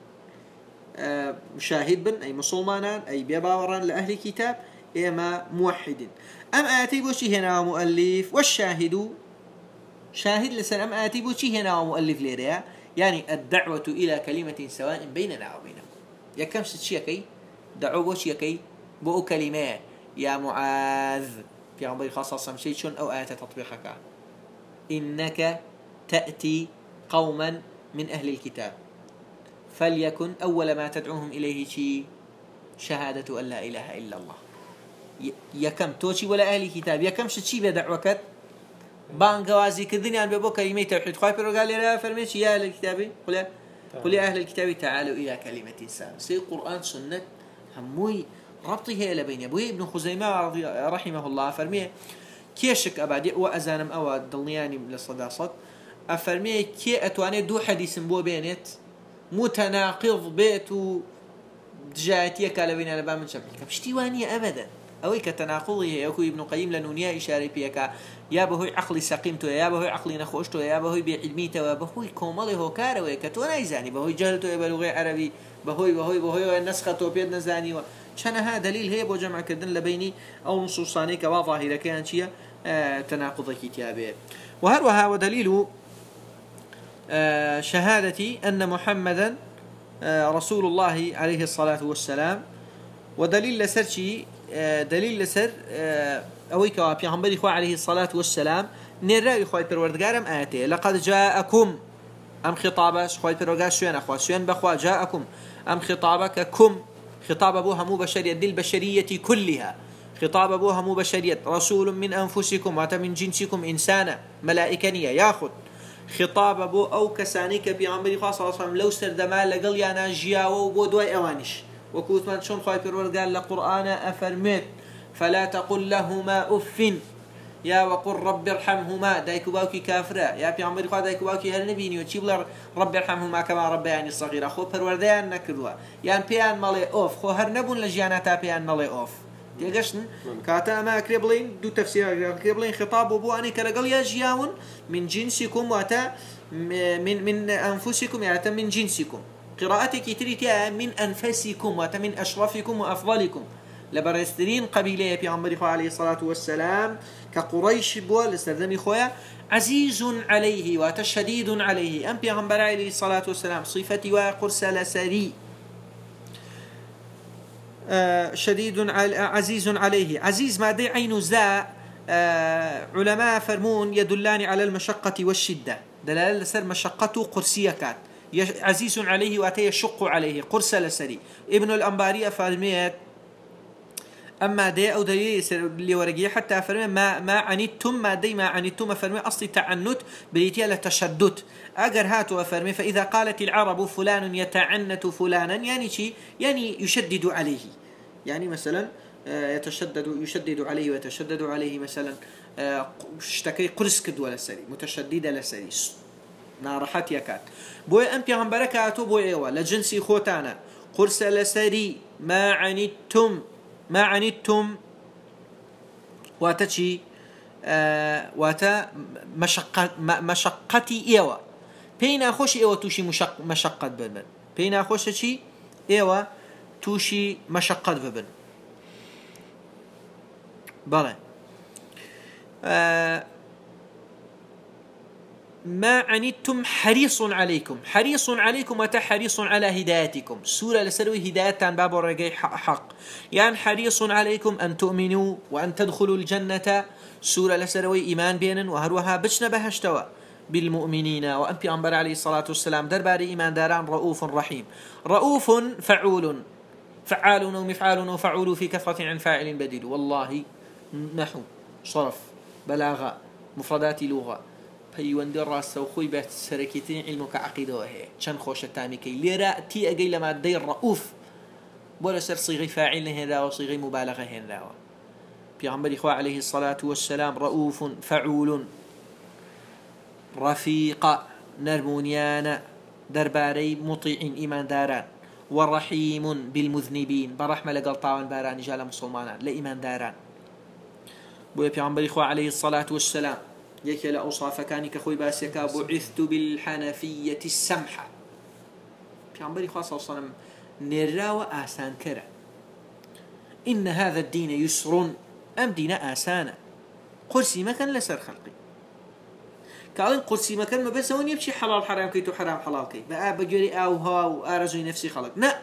آه مشاهد بن أي مسلمانان أي بيباوران لأهل كتاب إما موحد أم آتي بوشي هنا مؤلف والشاهد شاهد لسن أم آتي بوشي هنا مؤلف ليريا يعني الدعوة إلى كلمة سواء بيننا وبينكم يا كم ستشيكي دعوة بوشيكي بو كلمة يا معاذ في عمري خاصة سمشيشون أو آتي تطبيقك إنك تأتي قوما من أهل الكتاب فليكن أول ما تدعوهم إليه شي شهادة أن لا إله إلا الله يكم توشي ولا أهل كتاب يكم شتشي بدعوكت بانقوازي كذنيان ببو كلمة توحيد خواهي بيرو قال لي فرميش يا أهل الكتاب قل قل يا أهل الكتاب تعالوا إلى كلمة سام سي قرآن سنة هموي ربطي هي لبين أبوي ابن خزيمة رحمه الله فرميه كيشك أبادي وأزانم أو دلنياني للصداصة أفرميه كي أتواني دو حديث بو بينت متناقض بيتو جاءتي كالبين لبا من شبه كبشتيوانية أبدا أوي كتناقضه يكو ابن قيم لنونيا إشاري بيكا يا بهوي عقلي سقيمته يا بهوي عقلي نخوشته يا بهوي بعلميته يا بهوي كومالي هو كاروي كتونا يزاني بهوي جهلته يبلغي عربي بهوي بهوي بهوي النسخة بيد نزاني كان هذا دليل هي بو جمع كدن لبيني أو نصوصاني كواظاهرة كان شيء آه تناقض كتابه وهروها ودليل آه شهادتي أن محمدا آه رسول الله عليه الصلاة والسلام ودليل لسر شيء آه دليل لسر آه أويك وبيغمبر إخوة عليه الصلاة والسلام نرى إخوة الپروردگارم آتي لقد جاءكم أم خطابش إخوة الپروردگار شوين أخوة شوين بخوا جاءكم أم خطابك كم خطاب أبوها مو بشرية دي البشرية كلها خطاب أبوها مو بشرية رسول من أنفسكم وات من جنسكم إنسانا ملائكنية ياخذ خطاب أبو أو كسانيك بيغمبر إخوة صلى الله عليه وسلم لو سردما لقل يانا جياو وبودواي أوانش وكوت من شون خايف الورقان لقرآن أفرمت فلا تقل لهما أف يا وقل رب ارحمهما دايكو باوكي كافرة يا بيعمر خا دايكو باوكي هل نبيني وتشيب له رب ارحمهما كما رب يعني الصغيرة خو پروردگان نكروا يعني بيان مالي أوف خو هر نبون لجياناتا بيان مالي أوف تێگەشتن کاتە ئەمە ئەکرێ بڵین دوو تەفسیرەکرێ بڵین خطاب بۆ ئەوانەی کە لەگەڵ یا ژیاون من جنسیکم واتە من من أنفسكم يعني من جنسكم قراءتك تريتها من أنفسكم واتە من أشرفكم وأفضلكم لبرسترين قبيلة في عمر عليه الصلاة والسلام كقريش بوا لسردمي خويا عزيز عليه وتشديد عليه أم في عمر عليه الصلاة والسلام صفتي وقرسل سري آه شديد على عزيز عليه عزيز ما دي عين زاء آه علماء فرمون يدلان على المشقة والشدة دلالة سر مشقته قرسية كات عزيز عليه واتي يشق عليه قرسل سري ابن الأنباري فرميت أما دي أو دي اللي ورقيه حتى فرمي ما ما عنتم ما دي ما عنتم فرمي أصلي تعنت بريتيا لتشدد أجر هاتوا فرمي فإذا قالت العرب فلان يتعنت فلانا يعني شيء يعني يشدد عليه يعني مثلا يتشدد يشدد عليه ويتشدد عليه مثلا اشتكي قرص كد ولا سري متشدد لسري نارحت يكات بوي أم بيهم بركاته بوي إيوه لجنسي خوتانا قرص لسري ما عنتم ما عنتم واتشي آه واتا مشقة مشقتي إيوة بينا خوش إيوة توشي مشق مشقة ببن بينا خوش شي إيوة توشي مشقة ببن بلى آه ما عنتم حريص عليكم حريص عليكم وتحريص على هدايتكم سورة لسروي هداية باب الرجاء حق يعني حريص عليكم أن تؤمنوا وأن تدخلوا الجنة سورة لسروي إيمان بينا وهروها بشنا بهشتوا بالمؤمنين وأن بيعنبر عليه الصلاة والسلام دربار إيمان داران رؤوف رحيم رؤوف فعول فعال ومفعال وفعول في كثرة عن فاعل بديل والله نحو صرف بلاغة مفردات لغة پەیوەندی ڕاستەوخۆی بە سەرەکیترین علمەکە عەقیدەوە هەیە چەند خۆشە تامیکەی لێرە تی ئەگەی لە مادەی ڕەئوف بۆ لەسەر صیغەی فاعیل نەهێنراوە صیغەی مبالغە هێنراوە پێغەمبەری خوا عەلەیهی الصەلاة والسلام ڕەئوف فەعوول ڕەفیق نەرمونیانە دەربارەی مطیعین ئیمانداران وەڕەحیم بالمذنبین بەڕەحمە لەگەڵ تاوانبارانی جا لە موسڵمانان لە ئیمانداران بۆیە پێغەمبەری خوا عەلەیهی الصەلاة والسلام يكي لأوصاف كاني كخوي باسكا بعثت بالحنفية السمحة بيعنبري خاصة وصنم نراوة آسان كرة إن هذا الدين يسر أم دين آسانا قرسي ما كان لسر خلقي قالين قرسي ما كان ما بس هون يبشي حلال حرام كيتو حرام حلال كي بقى بجري أوها وآرزوي نفسي خلق نا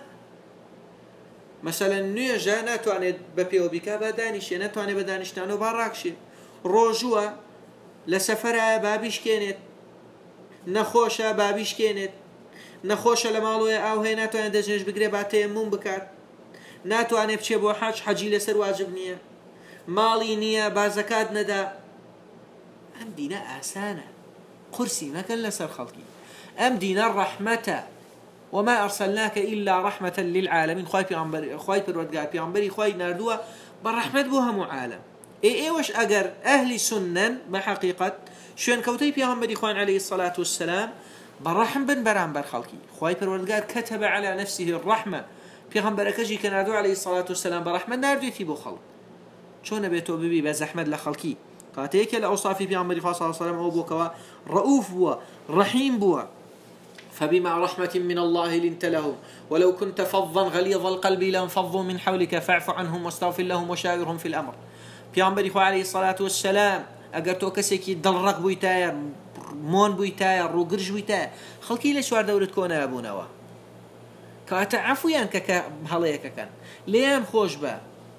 مثلا نيجا ناتواني ببيو بكا بدانيش ناتواني بدانشتانو باراكشي روجوا لسفر بابيش كانت نخوشة بابيش كانت نخوشة لمالوية أو هي ناتو أنا دجنش بقري بعد تيمون بكات ناتو أنا بشي بو حاج حجي لسر واجب نية مالي نية بازكاد ندا أم دينا آسانة قرسي ما كان لسر خلقي أم دينا الرحمة وما أرسلناك إلا رحمة للعالمين خواي بيعنبري خواي بيروتقال بيعنبري خواي ناردوها بالرحمة بوها معالم اي ايوش اگر اهل سنن بحقيقة شون كوتي بيغمبري خوان عليه الصلاة والسلام برحم بن بران برخلقي خواي پروردگار كتب على نفسه الرحمة بيغمبر كجي كنادو عليه الصلاة والسلام برحمة ناردوتي بو خلق شون بيتو ببي بزحمد لخلقي قاتيك لأوصافي بيغمبري صلى الله عليه وسلم او بوكوا رؤوف بوا رحيم بوا فبما رحمة من الله لنت لهم ولو كنت فظا غليظ القلب لانفضوا من حولك فاعف عنهم واستغفر لهم وشاورهم في الأمر پیامبری خوا علیه الصلاة والسلام اگر تو کسی که دلرق بویتای مون بویتای روگرج بویتای خلکی لشوار دورت کنه ابونوا کات عفویان که حالیه کن لیان خوش با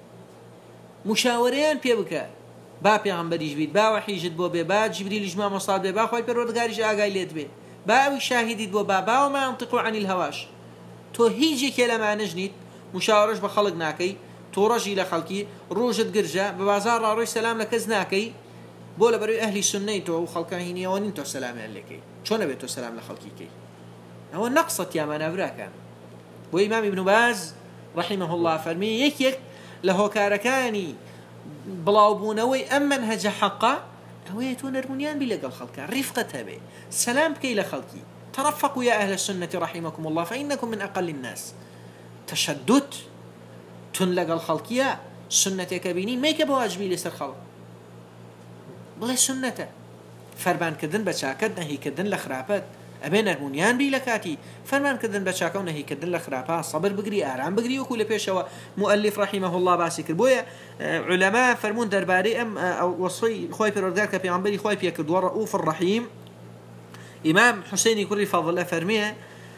مشاورین پی بکه با پیامبریش بید با وحیجت بو به با جبریل جمع مصاب به با خوای پروردگارش آگاهی لیت به با شاهدید بو با با ما انطقوا عن الهواش تو هیچی کلمه نجنید مشاورش با خلق ناکی تو رجي لخلقي روجت قرجة ببازار راروي سلام لكز ناكي بولا بري أهلي سنة تو خلقا هيني وان انتو سلام عليكي شون بيتو سلام لخلقي كي هو نقصت يا من أبراكا وإمام ابن باز رحمه الله فرمي يك يك له كاركاني بلاوبونوي أم منهج حقا هو يتون رمونيان بلقى الخلقا رفقتها بي سلام بكي لخلقي ترفقوا يا أهل السنة رحمكم الله فإنكم من أقل الناس تشدد تن لقى الخلقية سنتێکە بینی مەیکە بە واجبی لەسەر خەڵک بڵێ سنەتە فەرمانکردن بە چاکەت نەهیکردن لە خراپەت ئەبێ نەرمونیان بی لە کاتی فەرمانکردن بە چاکە و نەهیکردن لە خراپە سەبر بگری ئارام بگری وەکو لە پێشەوە مؤلف رحیمه الله باسی کرد بۆیە علەما فەرمون دەربارەی ئەم وەصفی خۆی پەروەردگار کە پێغەمبەری خۆی پێ کردووە ڕەئوف الرحیم ئیمام حوسێنی کوڕی فەضل ئەفەرمێ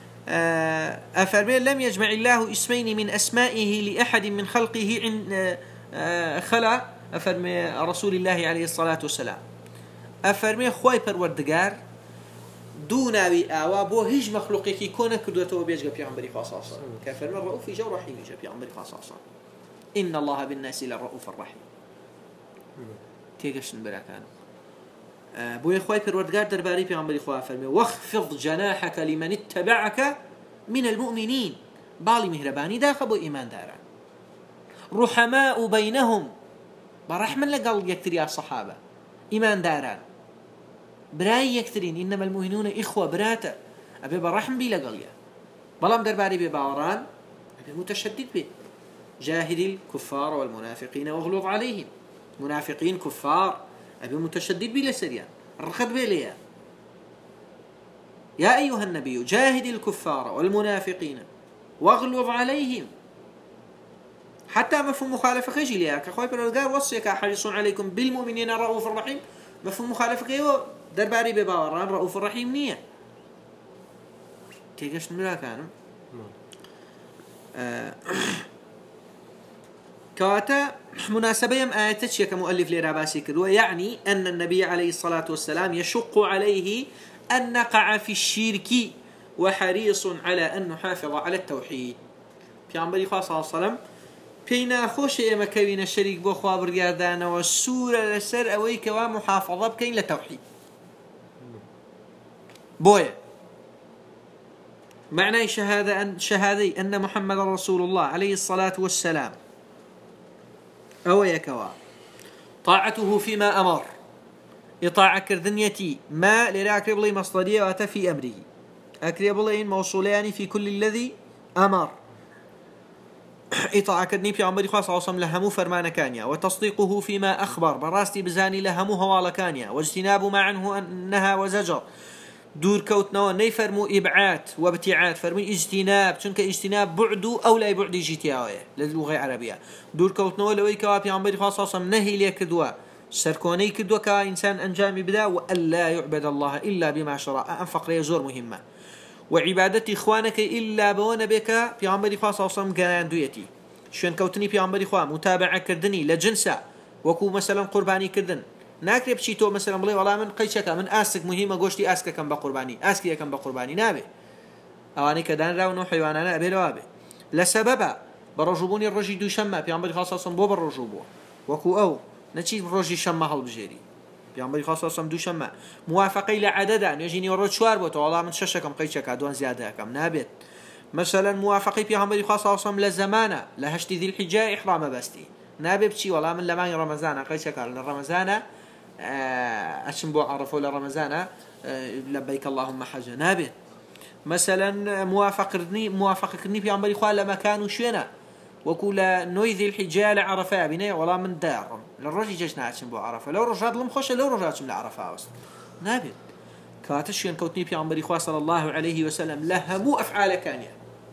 أفرمي لم يجمع الله اسمين من أسمائه لأحد من خلقه عند خلا أفرمي رسول الله عليه الصلاة والسلام أفرمي خواي پروردگار دونا بي آوا بو هیچ مخلوقي كونه كدوته بيجا بيغمبري خاصاصا كفرمي الرؤوف جو رحيم يجا بيغمبري خاصاصا إن الله بالناس للرؤوف الرحيم تيجشن براكان بوي خواي پروردگار درباري پیغمبري خوا فرمي واخفض جناحك لمن اتبعك من المؤمنين بالي مهرباني داخل بو ايمان داران رحماء بينهم برحمة لقل يكتري الصحابة ايمان داران براي يكترين انما المؤمنون اخوة براتا ابي برحم بي لقل بلام درباري بباوران ابي متشدد به جاهد الكفار والمنافقين واغلظ عليهم منافقين كفار أبي متشدد بلا سريان الرخد بليا يا أيها النبي جاهد الكفار والمنافقين واغلظ عليهم حتى مفهوم مخالفة خيجي ليها كخوي برودقار وصيك حريص عليكم بالمؤمنين رؤوف الرحيم مفهوم مخالفة خيجي درباري بباوران رؤوف الرحيم نية تيجش نمرا كانوا آه كواتا مناسبة يم آياتش كمؤلف لراباسي كدوا يعني أن النبي عليه الصلاة والسلام يشق عليه أن نقع في الشرك وحريص على أن نحافظ على التوحيد في عمبالي خاصة صلى الله عليه وسلم بينا خوش إما كوين الشريك بو خوابر قادانا والسورة لسر أويك ومحافظة بكين للتوحيد بويا معنى شهادة أن شهادي أن محمد رسول الله عليه الصلاة والسلام أو يكوا طاعته فيما أمر إطاعة كردنيتي ما للأكرب لي مصدرية واتفي أمره أكرب لي موصولان في كل الذي أمر إطاعة كردني في عمر خاص عصم لهمو فرمان كانيا وتصديقه فيما أخبر براستي بزاني لهمو هوال كانيا واجتناب ما عنه أنها وزجر دور كوتنا نيفرمو إبعاد وابتعاد فرمي اجتناب چونك اجتناب بعدو أو لا بعد جيتياوية للغة العربية دور كوتنا لوي كوابي عمبري خاصة نهي لي كدوا سركوني كدوا كإنسان أنجامي بدا وألا يعبد الله إلا بما شرع أنفق لي زور مهمة وعبادة إخوانك إلا بون بك في عمبري خاصة قران دويتي شون كوتني في عمبري خوا متابعة كردني لجنسة وكو مثلا قرباني كردن ناكري بشي تو مثلا بڵێ والله من قەیچەکە من ئاسک مهمە گۆشتی ئاسکەکەم بە قوربانی ئاسکی یەکەم بە قوربانی نابێ ئەوانەی کە دانراون و حیوانانە ئەبێ لەوە بێ لە سەبەبە بە ڕۆژبوونی ڕۆژی دووشەممە پێغەمبەری خوا سەڵ بۆ بە ڕۆژوو بووە وەکو ئەو نەچی ڕۆژی شەممە هەڵبژێری پێغەمبەری خوا سەڵ دووشەممە موافقەی لە عەدەدا نوێژی نیوەڕۆ چوار بۆتەوە وەڵام من شەشەکەم قەیچەکە دوان زیادەکەم نابێت مثلا موافقەی پێغەمبەری خوا سەڵ لە زەمانە لە هەشتی ذی الحیجە ئیحرامە بەستی نابێ بچی وەڵام من لە مانگی ڕەمەزانە قەیچەکە لە ڕەمەزانە أشم بو عرفوا لرمضان لبيك اللهم حجة نابت مثلا موافقني موافقني في عمري خوال لما كانوا شينا وكل نويذي الحجال عرفاء بنا ولا من دار للرجل جشنا أشم بو عرفة لو رجعت لهم خوش لو رجعت من العرفاء أصلا نابت كاتشين كوتني في عمري خوال صلى الله عليه وسلم لها مو أفعال كانية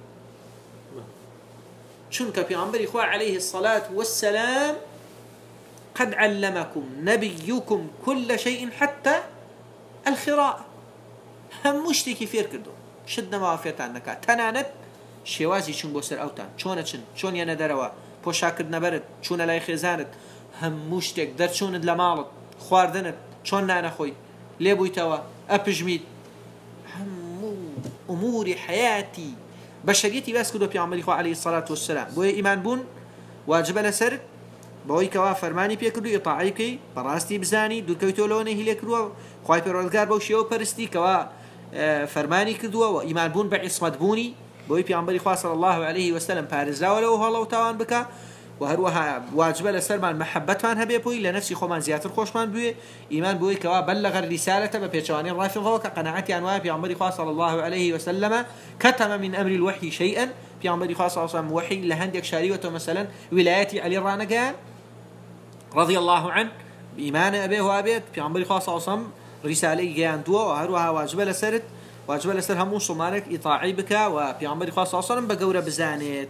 شنك في عمري خوال عليه الصلاة والسلام قد علمكم نبيكم كل شيء حتى الخراء هم مشتكي فير كردو شدنا ما فيتان نكا تنانت شوازي چون بوسر اوتان چونه چن چون ينه دروا پوشاکرد نبرد چون لای خزانت هم مشتك در چوند لمالت خواردنت چون نانا خوي ليبويتوا ابجميد هم امور حياتي بشريتي بس كدو بيعمل اخو عليه الصلاه والسلام بو ايمان بون واجب لسر بۆی کەوا فەرمانی پێکردو ئیطاعەی بکەی بەڕاستی بزانی دوورکەوتۆ لەوە نەهی لێ کردووە خوای پەروەردگار بەو شێوە پەرستی کەوا فەرمانی کردووە و ئیمان بوون بە عیسمەت بوونی بۆی پێغەمبەری خوا صلی الله عليه وسلم پارێزراوە لەوە هەڵە و تاوان بکە و هەروەها واجبە لەسەرمان مەحەبەتمان هەبێ بۆی لە نەفسی خۆمان زیاتر خۆشمان بوێ ئیمان بۆی کەوا بەلەغ الرسالة بە پێچەوانەی ڕافضەوە کە قەناعەتیان وایە پێغەمبەری خوا صلی الله عليه وسلم كتم من أمر الوحي شيئا پیامبری خوا صلی الله علیه و سلم وحی لهندێک شاریوەتەوە مثلا ویلایەتی علی ڕانەگەیان رضی الله عنه بإيمان أبيه وأبيه پیامبری خوا صلی الله علیه و سلم رسالەی گەیاندووە و هەروەها واجبە لەسرت واجبە لەسەر هەموو مسلمانێک ئیطاعی بکە و پیامبری خوا صلی الله علیه و سلم بە گەورە بزانێت.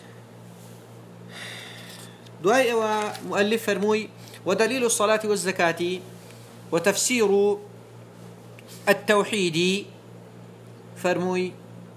دوای ئەوە مؤلف فەرمووی ودليل الصلاة والزكاة وتفسير التوحيد فرموي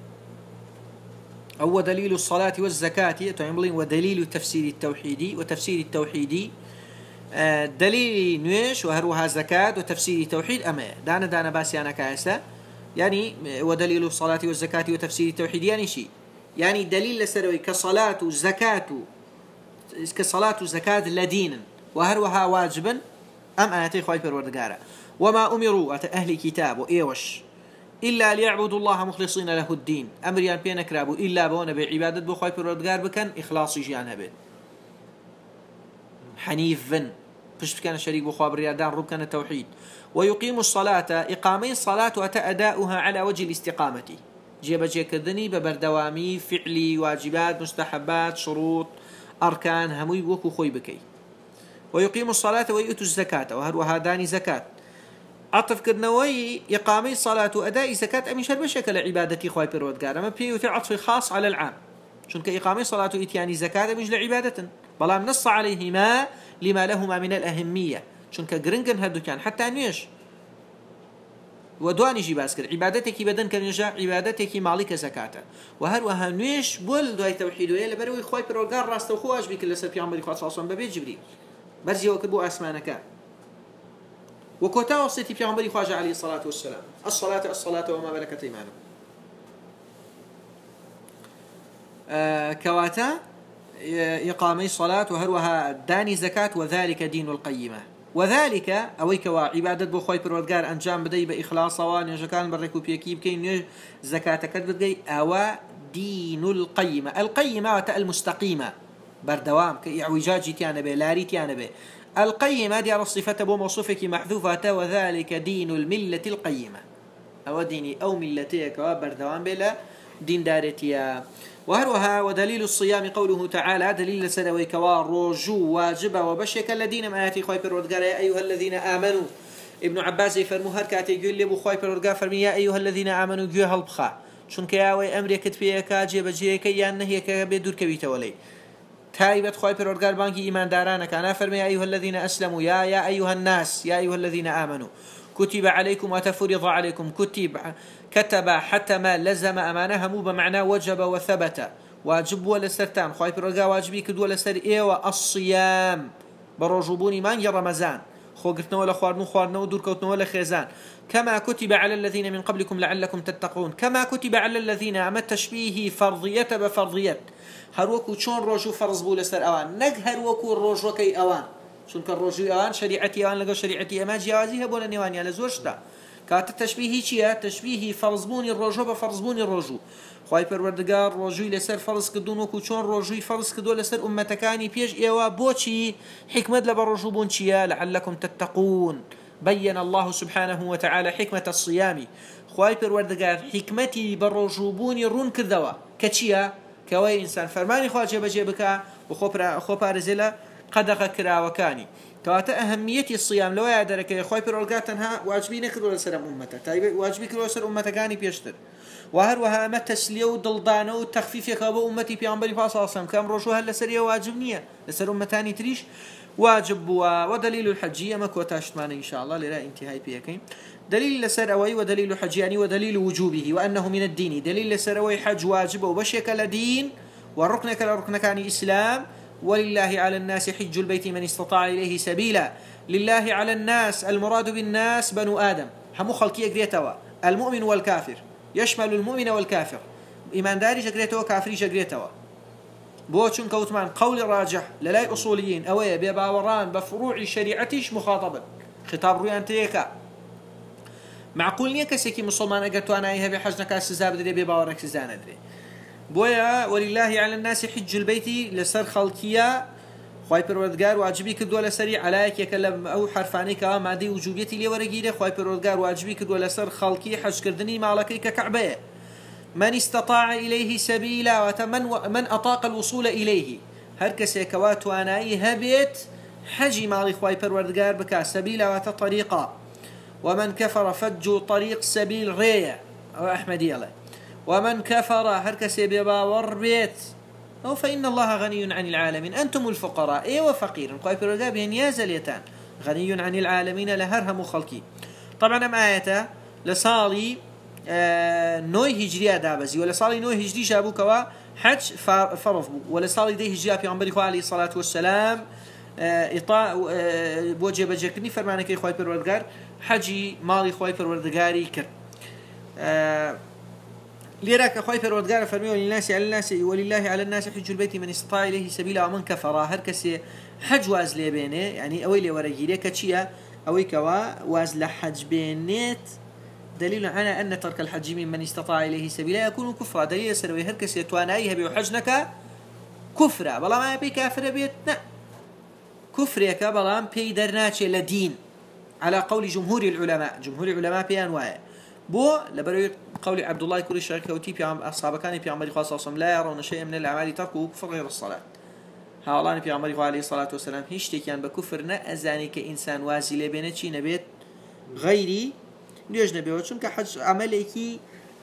أو دليل الصلاة والزكاة ودليل تفسير التوحيد وتفسير التوحيد دليل نويش وهروها زكاة وتفسير التوحيد أما دانا دانا باسيانا كاسا يعني ودليل الصلاة والزكاة وتفسير التوحيد يعني شيء يعني دليل لسروي كصلاة وزكاة كصلاة وزكاة لدينا وهروها واجبا أم آياتي خواهي پروردگارا وما أمروا أهل كتاب وإيوش إلا ليعبدوا الله مخلصين له الدين أمريان بينا كرابو إلا بونا بعبادة بو خواهي پروردگار بكن إخلاصي جيان هبين حنيفا فش كان شريك بو خواهي بريادان روب كان التوحيد ويقيم الصلاة إقامي الصلاة وتأداؤها على وجه الاستقامة جيب جيك الدني ببردوامي فعلي واجبات مستحبات شروط أركان هموي وكو خوي بكي ويقيم الصلاة ويؤتوا الزكاة وهروها داني زكاة عطف كدنوي إقامة الصلاة وأداء زكاة أمي شر بشكل عبادتي خواهي بيروتقار أما بيوتي عطف خاص على العام شنك إقامة الصلاة وإتياني زكاة أميش لعبادة بلام نص عليهما لما لهما من الأهمية شنك قرنقن هدو كان حتى نيش ودواني جي باسكر عبادتك بدن كان يجا عبادتك مالك زكاة وهروها نيش بول دواي توحيد ويلا بروي خواهي بيروتقار راست وخواج بك اللي سبي عمري خواهي صلى الله عليه وسلم ببيت جبريل برزي وكبو أسمانك وكوتا وصيتي في عمري خواجة عليه الصلاة والسلام الصلاة الصلاة وما ملكت أيمانكم آه كواتا إقامي الصلاة وهروها داني زكاة وذلك دين القيمة وذلك أويك وعبادة بخوي بروردگار أنجام بدي بإخلاص وان كان بركو بيكيب كين زكاة كتبدي أو دين القيمة القيمة وتا المستقيمة بردوام كإعوجاجي تيانا به لاري تيانا به القيمة دي على الصفة بو موصوفك محذوفة وذلك دين الملة القيمة أو ديني أو ملتك وبردوام بلا دين دارتيا وهروها ودليل الصيام قوله تعالى دليل سنوي كوار رجو واجب وبشك الذين ما آتي خوي بردقار يا أيها الذين آمنوا ابن عباس يفرمو هركاتي يقول لي بو خوي بردقار فرمي يا أيها الذين آمنوا جوه البخاء شنك ياوي أمري كتفيك جيب جيك يان نهيك بدور كبيت ولي تايبت خوي بردقار بانكي إيمان دارانك أنا فرمي يا أيها الذين أسلموا يا يا أيها الناس يا أيها الذين آمنوا كتب عليكم وتفرض عليكم كتب كتب حتى ما لزم أمانها مو بمعنى وجب وثبت واجب ولا سرتان خوي بردقار واجبي كد ولا سر إيوة الصيام برجبوني من يا رمضان خو قرتنا ولا خوارنو خوارنو ودور كوتنا ولا خيزان كما كتب على الذين من قبلكم لعلكم تتقون كما كتب على الذين أما التشبيه فرضية بفرضية هروكو چون روجو فرض بو لسر اوان نگ هروكو روجو كي اوان چونك الروجو اوان شريعتي اوان لقو شريعتي اما جوازيها بولا نيوانيا لزوجتا كات التشبيه چيا تشبيه فرض بوني الروجو بفرض بوني الروجو خواهي پروردگار روجوي لسر فرض كدون وكو چون روجوي فرض كدو لسر امتكاني بيج ايوا بوچي حكمت لبروجو بون چيا لعلكم تتقون بين الله سبحانه وتعالى حكمة الصيام خواهي پروردگار حكمتي بروجو بوني رون كذوا كچيا كوي إنسان فرماني خواجه بجيبك وخو بارزلا قدق كراوكاني كواتا أهمية الصيام لو يعدرك يا خوي برولقاتنها واجبين كدو لسر أمتا طيب واجبي كدو لسر أمتكاني بيشتر وهروها أما تسلية ودلدانة والتخفيف يكابو أمتي بيعنبالي فاصل أصلا كام روشوها لسرية واجبنية لسر أمتاني تريش واجب ودليل الحجية ما كوتاشت معنا إن شاء الله للا انتهاي بيكين دليل لسروي ودليل حجياني ودليل وجوبه وأنه من الدين دليل لسروي حج واجب وبشيك لدين وركنك لركنك عن إسلام ولله على الناس حج البيت من استطاع إليه سبيلا لله على الناس المراد بالناس بنو آدم همو خلقية قريتوا المؤمن والكافر يشمل المؤمن والكافر إيمان داري جقريتوا كافري جقريتوا بوچون كوتمان قول راجح للاي أصوليين أويا بباوران بفروع شريعتيش مخاطبا خطاب رويان تيكا معقول نية كسيكي مسلمان أقرتو أنا إيها بحجنا كاس سزاب دري بباورك سزان دري بويا ولله على الناس حج البيت لسر خلقية خواهي پروردگار واجبي كدو لسري عليك يكلم أو حرفاني كوا مادي وجوبيتي لي ورقيده خواهي پروردگار واجبي كدو لسر خلقية حج كردني مالكي ككعبية من استطاع إليه سبيلا ومن من أطاق الوصول إليه هر كسي كوات واناي هبيت حجي مالي خواي پروردگار بكا سبيلا وطريقا ومن كفر فجوا طريق سبيل ريا أو أحمدي الله ومن كفر هر كسي بباور بيت أو فإن الله غني عن العالمين أنتم الفقراء إيه وفقير خواي پروردگار بهن يازليتان غني عن العالمين لهرهم خلقي. طبعا أم آياته لصالي آه نوي هجرية دابزي ولا صالي نوي هجري جابو كوا حج فرض بو ولا صالي دي هجرية في عمبري عليه الصلاة والسلام آه إطاع آه بوجه بجكني فرمانا كي خواي پروردگار حجي مالي خواي پروردگاري كر آه ليراك خواي پروردگار فرمي وللناس على الناس ولله على الناس حج البيت من استطاع إليه سبيلا ومن كفر هر كسي حج واز لي بينه يعني أوي لي ورجيلي كتشيا أوي كوا واز لحج بينات دليل على أن ترك الحج من استطاع إليه سبيلا يكون كفرا دليل سروي هر كسي توانايها بحجنك كفرا بلا ما بي كافر بيت لا كفرك بلا بي درناتي لدين على قول جمهور العلماء جمهور العلماء بي أنواع بو لبروي قول عبد الله كل الشرك وتي في أصحاب كان في عمر خاصة صلى لا يرون شيئا من الأعمال تركه كفر غير الصلاة هاولان في عمر عليه الصلاة والسلام هيش تكيان بكفرنا أزاني كإنسان وازي لبينه شي نبيت غيري ليش نبيه چون كحج عمليكي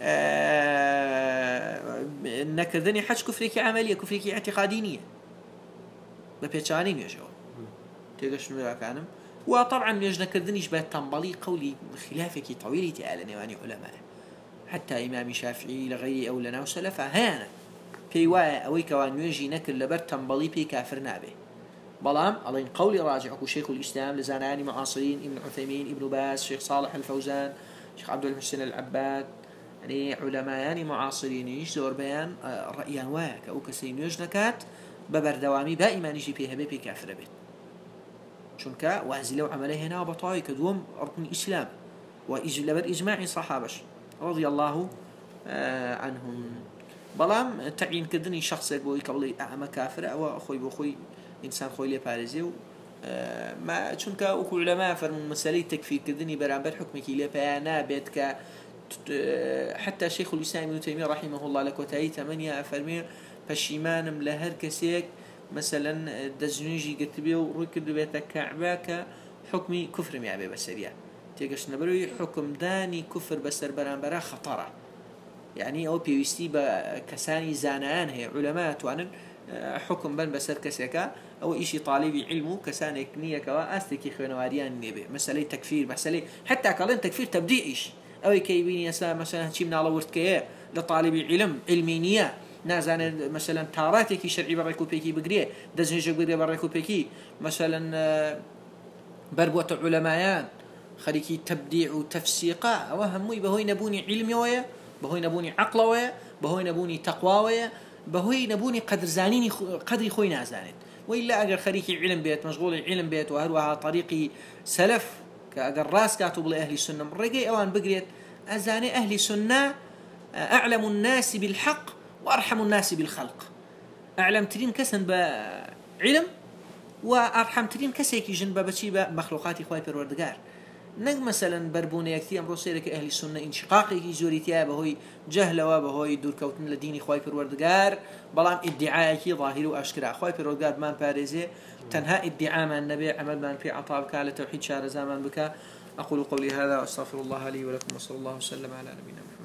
آه نكردني حج كفريكي عملية كفريكي اعتقادينية ببيتشانين يا جو تيجش نوع كانم وطبعا ليش نكردنيش بيت تنبلي قولي خلافك طويل تعالى نواني علماء حتى إمام شافعي لغيري أو لنا وسلفا هانا بيواء أوي كوان يجي نكر لبرت تنبلي بي كافر نابه بلام الله قولي راجعك شيخ الإسلام لزاناني معاصرين ابن عثيمين ابن باز شيخ صالح الفوزان شيخ عبد المحسن العباد يعني علماء يعني معاصرين يش دور بيان رأيان واك أو كسين يجنكات ببردوامي با إيمان يجي فيها بي كافر بيت شنكا وازي لو عمله هنا بطاي كدوم ركن الإسلام وإجلبر إجماع صحابش رضي الله آه عنهم بلام تعيين كدني شخص يقول كولي أعمى كافر أو أخوي بأخوي إنسان خوي لي بارزي آه ما شنكا وكل علماء فرموا مسألة تكفير كدني برامبر حكمك لي بيانا بيتك حتى شيخ الإسلام ابن تيمية رحمه الله لك وتأي ثمانية أفرمي فشيمان لهر كسيك مثلا دزنيجي قتبيه وركض بيتك كعباك حكمي كفر ميابي بسريع تيجش نبروي حكم داني كفر بسر برانبرا خطرة يعني أو بيوستي بكساني زانان هي علماء توانن حكم بن بسر كسيكا أو إشي طالبي علمه كسانك نية كوا أستكي خوانواريان نيبي مسألة تكفير مسألة حتى قالين تكفير تبديعيش أو كيبيني يسا مثلا شي من على ورتكيه لطالبي علم علمينية نازان مثلا تاراتك شرعي بريكو بيكي بقريه دزنجك بقريه بريكو بيكي مثلا بربوة علمايان خليكي تبديع وتفسيقا وهموي بهوي نبوني علمي ويا بهوي نبوني عقل ويا بهوي نبوني تقوى ويا بهوي نبوني قدر زانيني قدري خوي نازانين وإلا أجر خليكي علم بيت مشغول علم بيت وهروها طريقي سلف كأجر راس كاتب لأهل السنة من رجع أوان بقريت أزاني أهل السنة أعلم الناس بالحق وأرحم الناس بالخلق أعلم ترين كسن بعلم وأرحم ترين كسيكي جنب بشيبة مخلوقات خوي پروردگار نج مثلا بربونة كثير أمر سيرك أهل السنة انشقاقي زوريتيا بهوي جهل وبهوي دور كوتن لدين خوي پروردگار بلام ادعاءكي ظاهر وأشكر خوي پروردگار من بارزة تنها ادعاء من النبي عمل من في عطاء كالة توحيد شار زمان بك أقول قولي هذا وأستغفر الله لي ولكم وصلى الله وسلم على نبينا محمد.